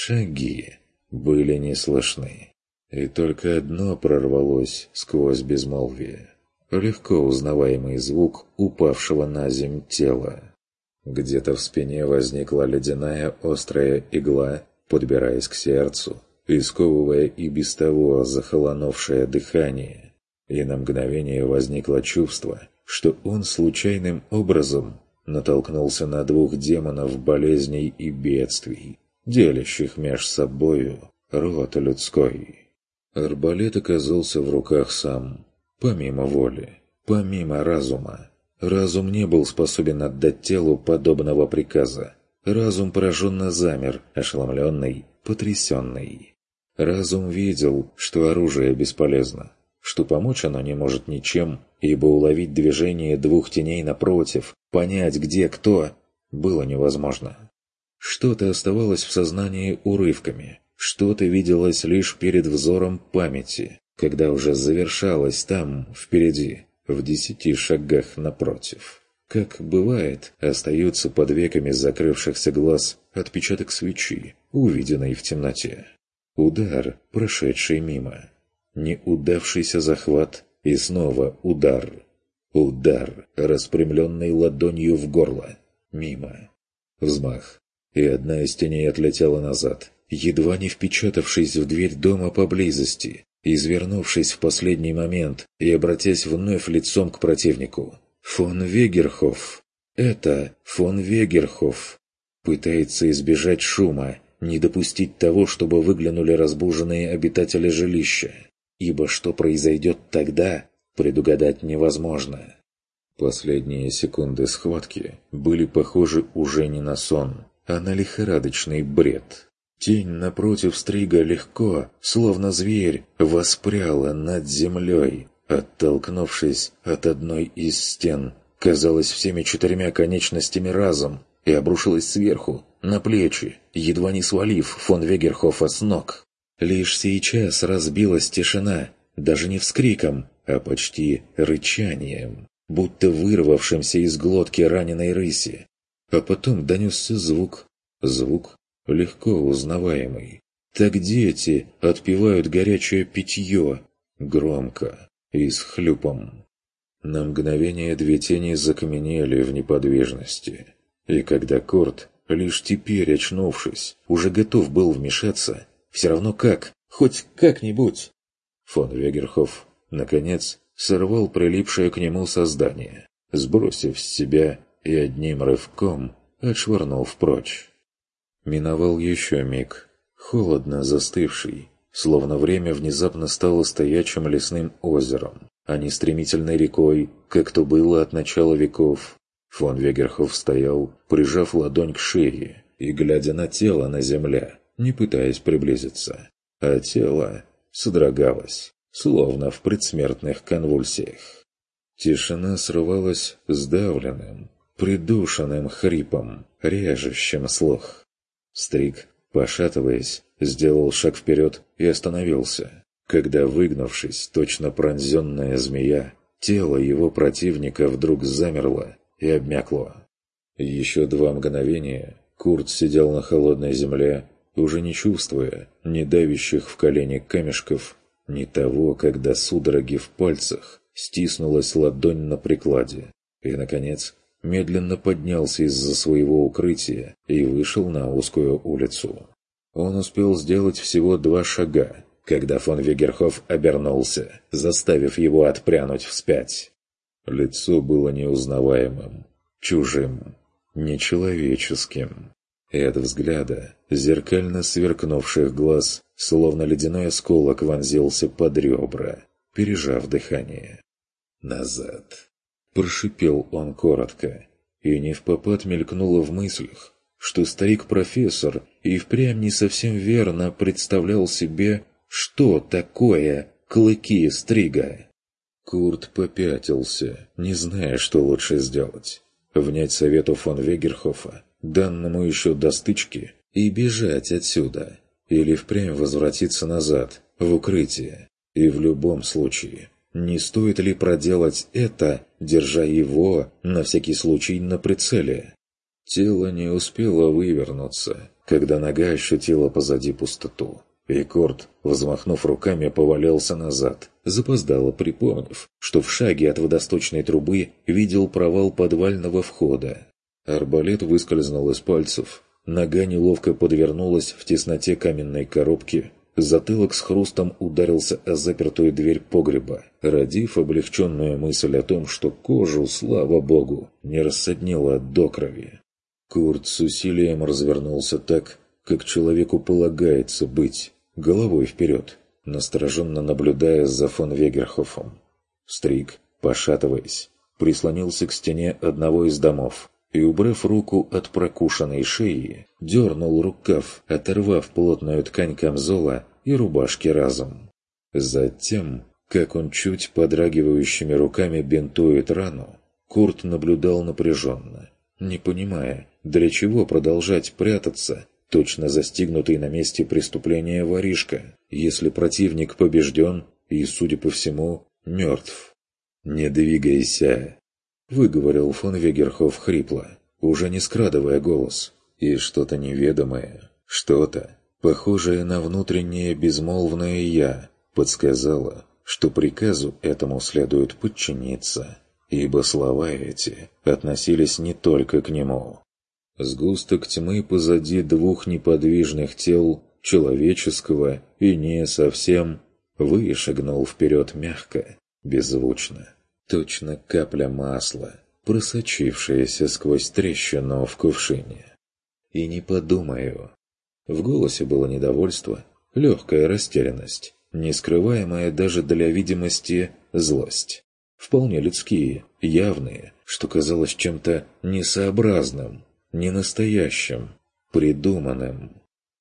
шаги были не слышны. И только одно прорвалось сквозь безмолвие. Легко узнаваемый звук упавшего на земь тела. Где-то в спине возникла ледяная острая игла, подбираясь к сердцу, и сковывая и без того захолонувшее дыхание. И на мгновение возникло чувство, что он случайным образом натолкнулся на двух демонов болезней и бедствий, делящих меж собою род людской. Арбалет оказался в руках сам, помимо воли, помимо разума. Разум не был способен отдать телу подобного приказа. Разум пораженно замер, ошеломленный, потрясенный. Разум видел, что оружие бесполезно, что помочь оно не может ничем, ибо уловить движение двух теней напротив, понять, где кто, было невозможно. Что-то оставалось в сознании урывками, что-то виделось лишь перед взором памяти, когда уже завершалось там, впереди, в десяти шагах напротив. Как бывает, остаются под веками закрывшихся глаз отпечаток свечи, увиденный в темноте. Удар, прошедший мимо. Неудавшийся захват и снова удар. Удар, распрямленный ладонью в горло. Мимо. Взмах. И одна из теней отлетела назад, едва не впечатавшись в дверь дома поблизости, извернувшись в последний момент и обратясь вновь лицом к противнику. Фон Вегерхоф. Это фон Вегерхоф. Пытается избежать шума, не допустить того, чтобы выглянули разбуженные обитатели жилища. Ибо что произойдет тогда, предугадать невозможно. Последние секунды схватки были похожи уже не на сон, а на лихорадочный бред. Тень напротив Стрига легко, словно зверь, воспряла над землей, оттолкнувшись от одной из стен, казалось, всеми четырьмя конечностями разом, и обрушилась сверху, на плечи, едва не свалив фон Вегерхофа с ног. Лишь сейчас разбилась тишина, даже не вскриком, а почти рычанием, будто вырвавшимся из глотки раненой рыси. А потом донесся звук, звук легко узнаваемый. Так дети отпивают горячее питье, громко и с хлюпом. На мгновение две тени закаменели в неподвижности, и когда Корт, лишь теперь очнувшись, уже готов был вмешаться, все равно как, хоть как-нибудь, фон Вегерхоф, наконец, сорвал прилипшее к нему создание, сбросив с себя и одним рывком отшвырнув прочь. Миновал еще миг, холодно застывший, словно время внезапно стало стоячим лесным озером, а не стремительной рекой, как то было от начала веков. Фон Вегерхоф стоял, прижав ладонь к шее и глядя на тело на земле, не пытаясь приблизиться, а тело содрогалось, словно в предсмертных конвульсиях. Тишина срывалась сдавленным, придушенным хрипом, режущим слух. Стриг, пошатываясь, сделал шаг вперед и остановился, когда, выгнувшись, точно пронзенная змея, тело его противника вдруг замерло и обмякло. Еще два мгновения Курт сидел на холодной земле, уже не чувствуя ни давящих в колени камешков, ни того, когда судороги в пальцах стиснулась ладонь на прикладе, и, наконец, медленно поднялся из-за своего укрытия и вышел на узкую улицу. Он успел сделать всего два шага, когда фон Вегерхоф обернулся, заставив его отпрянуть вспять. Лицо было неузнаваемым, чужим, нечеловеческим. И от взгляда, зеркально сверкнувших глаз, словно ледяной осколок вонзился под ребра, пережав дыхание. «Назад!» – прошипел он коротко, и невпопад мелькнуло в мыслях, что старик-профессор и впрямь не совсем верно представлял себе, что такое клыки Стрига. Курт попятился, не зная, что лучше сделать. Внять совету фон Вегерхофа, данному еще до стычки, и бежать отсюда, или впрямь возвратиться назад, в укрытие. И в любом случае, не стоит ли проделать это, держа его, на всякий случай, на прицеле? Тело не успело вывернуться, когда нога ощутила позади пустоту. И Корт, взмахнув руками, повалился назад, запоздало припомнив, что в шаге от водосточной трубы видел провал подвального входа. Арбалет выскользнул из пальцев, нога неловко подвернулась в тесноте каменной коробки, затылок с хрустом ударился о запертую дверь погреба, родив облегченную мысль о том, что кожу, слава богу, не рассаднило до крови. Курт с усилием развернулся так, как человеку полагается быть, головой вперед, настороженно наблюдая за фон Вегерхофом. Стриг, пошатываясь, прислонился к стене одного из домов, и, убрав руку от прокушенной шеи, дернул рукав, оторвав плотную ткань камзола и рубашки разом. Затем, как он чуть подрагивающими руками бинтует рану, Курт наблюдал напряженно, не понимая, для чего продолжать прятаться, точно застигнутый на месте преступления воришка, если противник побежден и, судя по всему, мертв. «Не двигайся!» — выговорил фон Вегерхоф хрипло, уже не скрадывая голос, и что-то неведомое, что-то, похожее на внутреннее безмолвное «я», подсказало, что приказу этому следует подчиниться, ибо слова эти относились не только к нему. Сгусток тьмы позади двух неподвижных тел, человеческого и не совсем, вышагнул вперед мягко, беззвучно, точно капля масла, просочившаяся сквозь трещину в кувшине. «И не подумаю». В голосе было недовольство, легкая растерянность, нескрываемая даже для видимости злость. Вполне людские, явные, что казалось чем-то несообразным, ненастоящим, придуманным.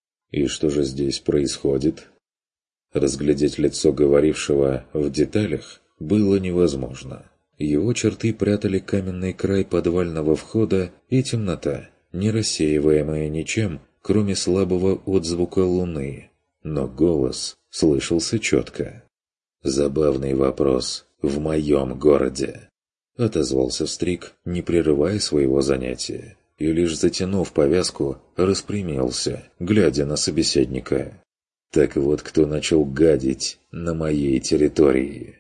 И что же здесь происходит? Разглядеть лицо говорившего в деталях было невозможно. Его черты прятали каменный край подвального входа и темнота, не рассеиваемая ничем, кроме слабого отзвука луны. Но голос слышался четко. «Забавный вопрос. В моем городе», — отозвался Стрик, не прерывая своего занятия, и лишь затянув повязку, распрямился, глядя на собеседника. «Так вот кто начал гадить на моей территории».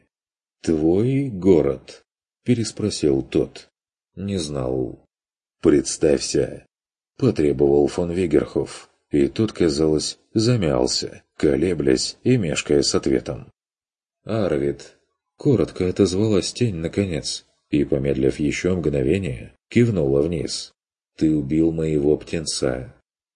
«Твой город?» — переспросил тот. «Не знал». «Представься», — потребовал фон Вегерхоф, и тот, казалось, замялся, колеблясь и мешкая с ответом. «Арвид», — коротко отозвалась тень наконец, и, помедлив еще мгновение, кивнула вниз. «Ты убил моего птенца».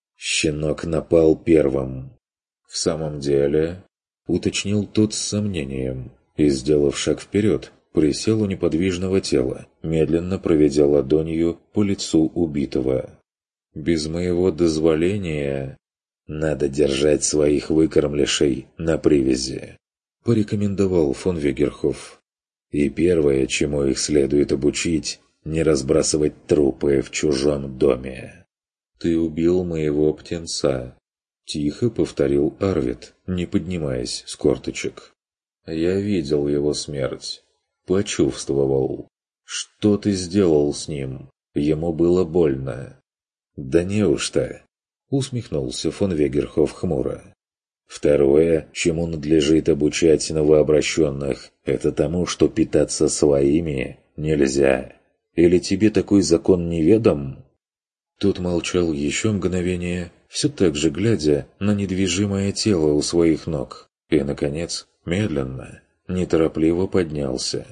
«Щенок напал первым». «В самом деле?» — уточнил тот с сомнением, и, сделав шаг вперед, присел у неподвижного тела, медленно проведя ладонью по лицу убитого. «Без моего дозволения...» «Надо держать своих выкормляшей на привязи», — порекомендовал фон Вегерхоф. «И первое, чему их следует обучить, не разбрасывать трупы в чужом доме». «Ты убил моего птенца», — тихо повторил Арвид, не поднимаясь с корточек. «Я видел его смерть. Почувствовал. Что ты сделал с ним? Ему было больно». «Да неужто?» — усмехнулся фон Вегерхоф хмуро. «Второе, чему надлежит обучать новообращенных, это тому, что питаться своими нельзя. Или тебе такой закон неведом?» Тот молчал еще мгновение, все так же глядя на недвижимое тело у своих ног, и, наконец, медленно, неторопливо поднялся.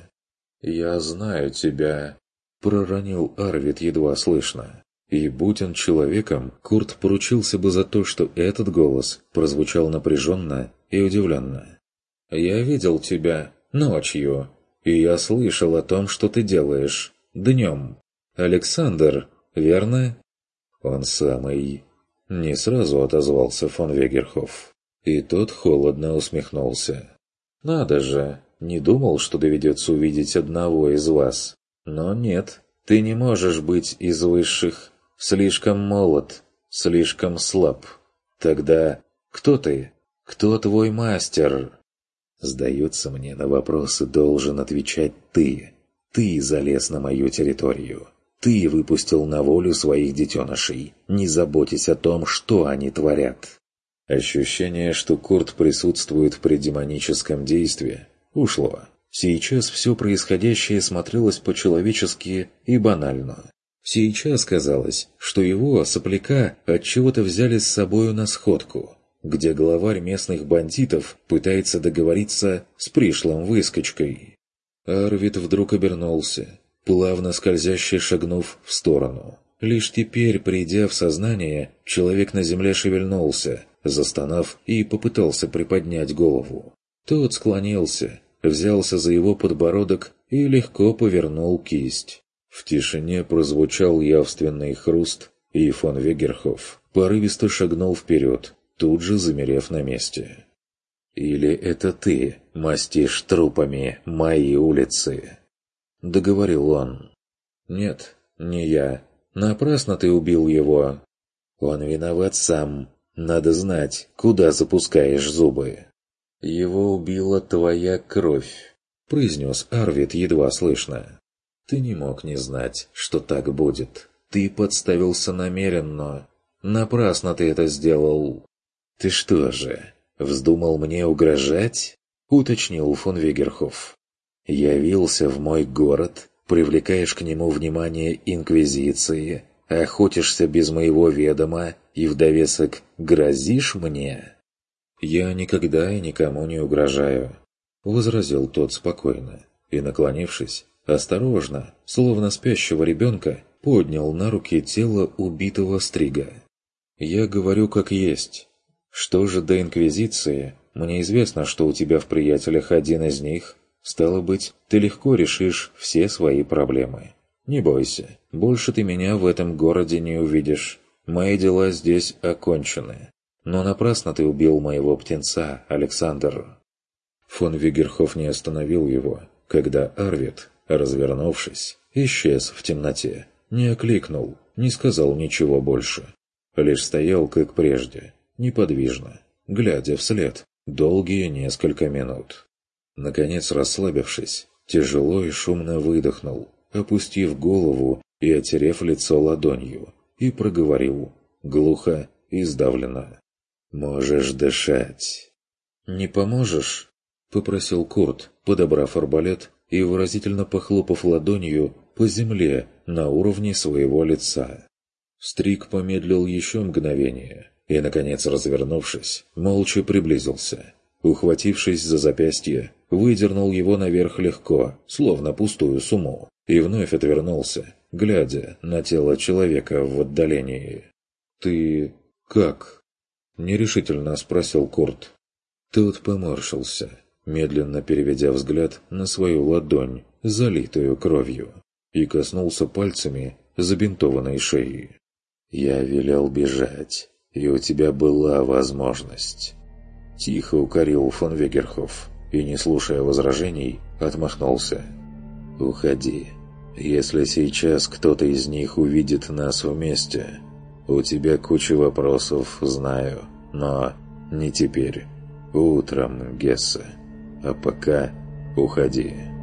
«Я знаю тебя», — проронил Арвид едва слышно. И, будь он человеком, Курт поручился бы за то, что этот голос прозвучал напряженно и удивленно. «Я видел тебя ночью, и я слышал о том, что ты делаешь днем. Александр, верно?» «Он самый...» Не сразу отозвался фон Вегерхоф. И тот холодно усмехнулся. «Надо же, не думал, что доведется увидеть одного из вас. Но нет, ты не можешь быть из высших. Слишком молод, слишком слаб. Тогда кто ты? Кто твой мастер?» «Сдается мне, на вопросы должен отвечать ты. Ты залез на мою территорию. Ты выпустил на волю своих детенышей, не заботясь о том, что они творят». Ощущение, что Курт присутствует при демоническом действии, ушло. Сейчас все происходящее смотрелось по-человечески и банально. Сейчас казалось, что его, сопляка, отчего-то взяли с собою на сходку, где главарь местных бандитов пытается договориться с пришлым выскочкой. Арвид вдруг обернулся, плавно скользяще шагнув в сторону. Лишь теперь, придя в сознание, человек на земле шевельнулся, застонав, и попытался приподнять голову. Тот склонился, взялся за его подбородок и легко повернул кисть. В тишине прозвучал явственный хруст, и фон Вегерхоф порывисто шагнул вперед, тут же замерев на месте. «Или это ты мастишь трупами мои улицы?» — договорил он. «Нет, не я. Напрасно ты убил его. Он виноват сам. Надо знать, куда запускаешь зубы». «Его убила твоя кровь», — произнес Арвид едва слышно. «Ты не мог не знать, что так будет. Ты подставился намеренно. Напрасно ты это сделал». «Ты что же, вздумал мне угрожать?» — уточнил фон Вегерхоф. «Явился в мой город, привлекаешь к нему внимание Инквизиции, охотишься без моего ведома и в довесок грозишь мне?» «Я никогда и никому не угрожаю», — возразил тот спокойно, и, наклонившись, осторожно, словно спящего ребенка, поднял на руки тело убитого Стрига. «Я говорю как есть. Что же до Инквизиции, мне известно, что у тебя в приятелях один из них. Стало быть, ты легко решишь все свои проблемы. Не бойся, больше ты меня в этом городе не увидишь. Мои дела здесь окончены. Но напрасно ты убил моего птенца, Александр». Фон Вегерхоф не остановил его, когда Арвид, развернувшись, исчез в темноте, не окликнул, не сказал ничего больше. Лишь стоял, как прежде, неподвижно, глядя вслед, долгие несколько минут. Наконец, расслабившись, тяжело и шумно выдохнул, опустив голову и отерев лицо ладонью, и проговорил, глухо и сдавленно: «Можешь дышать». «Не поможешь?» — попросил Курт, подобрав арбалет и выразительно похлопав ладонью по земле на уровне своего лица. Стриг помедлил еще мгновение и, наконец, развернувшись, молча приблизился. Ухватившись за запястье, выдернул его наверх легко, словно пустую сумму, и вновь отвернулся, глядя на тело человека в отдалении. «Ты... как?» — нерешительно спросил Курт. Тот поморщился, медленно переведя взгляд на свою ладонь, залитую кровью, и коснулся пальцами забинтованной шеи. «Я велел бежать, и у тебя была возможность». Тихо укорил фон Вегерхоф и, не слушая возражений, отмахнулся. «Уходи. Если сейчас кто-то из них увидит нас вместе, у тебя куча вопросов, знаю, но не теперь. Утром, Гессе. А пока уходи».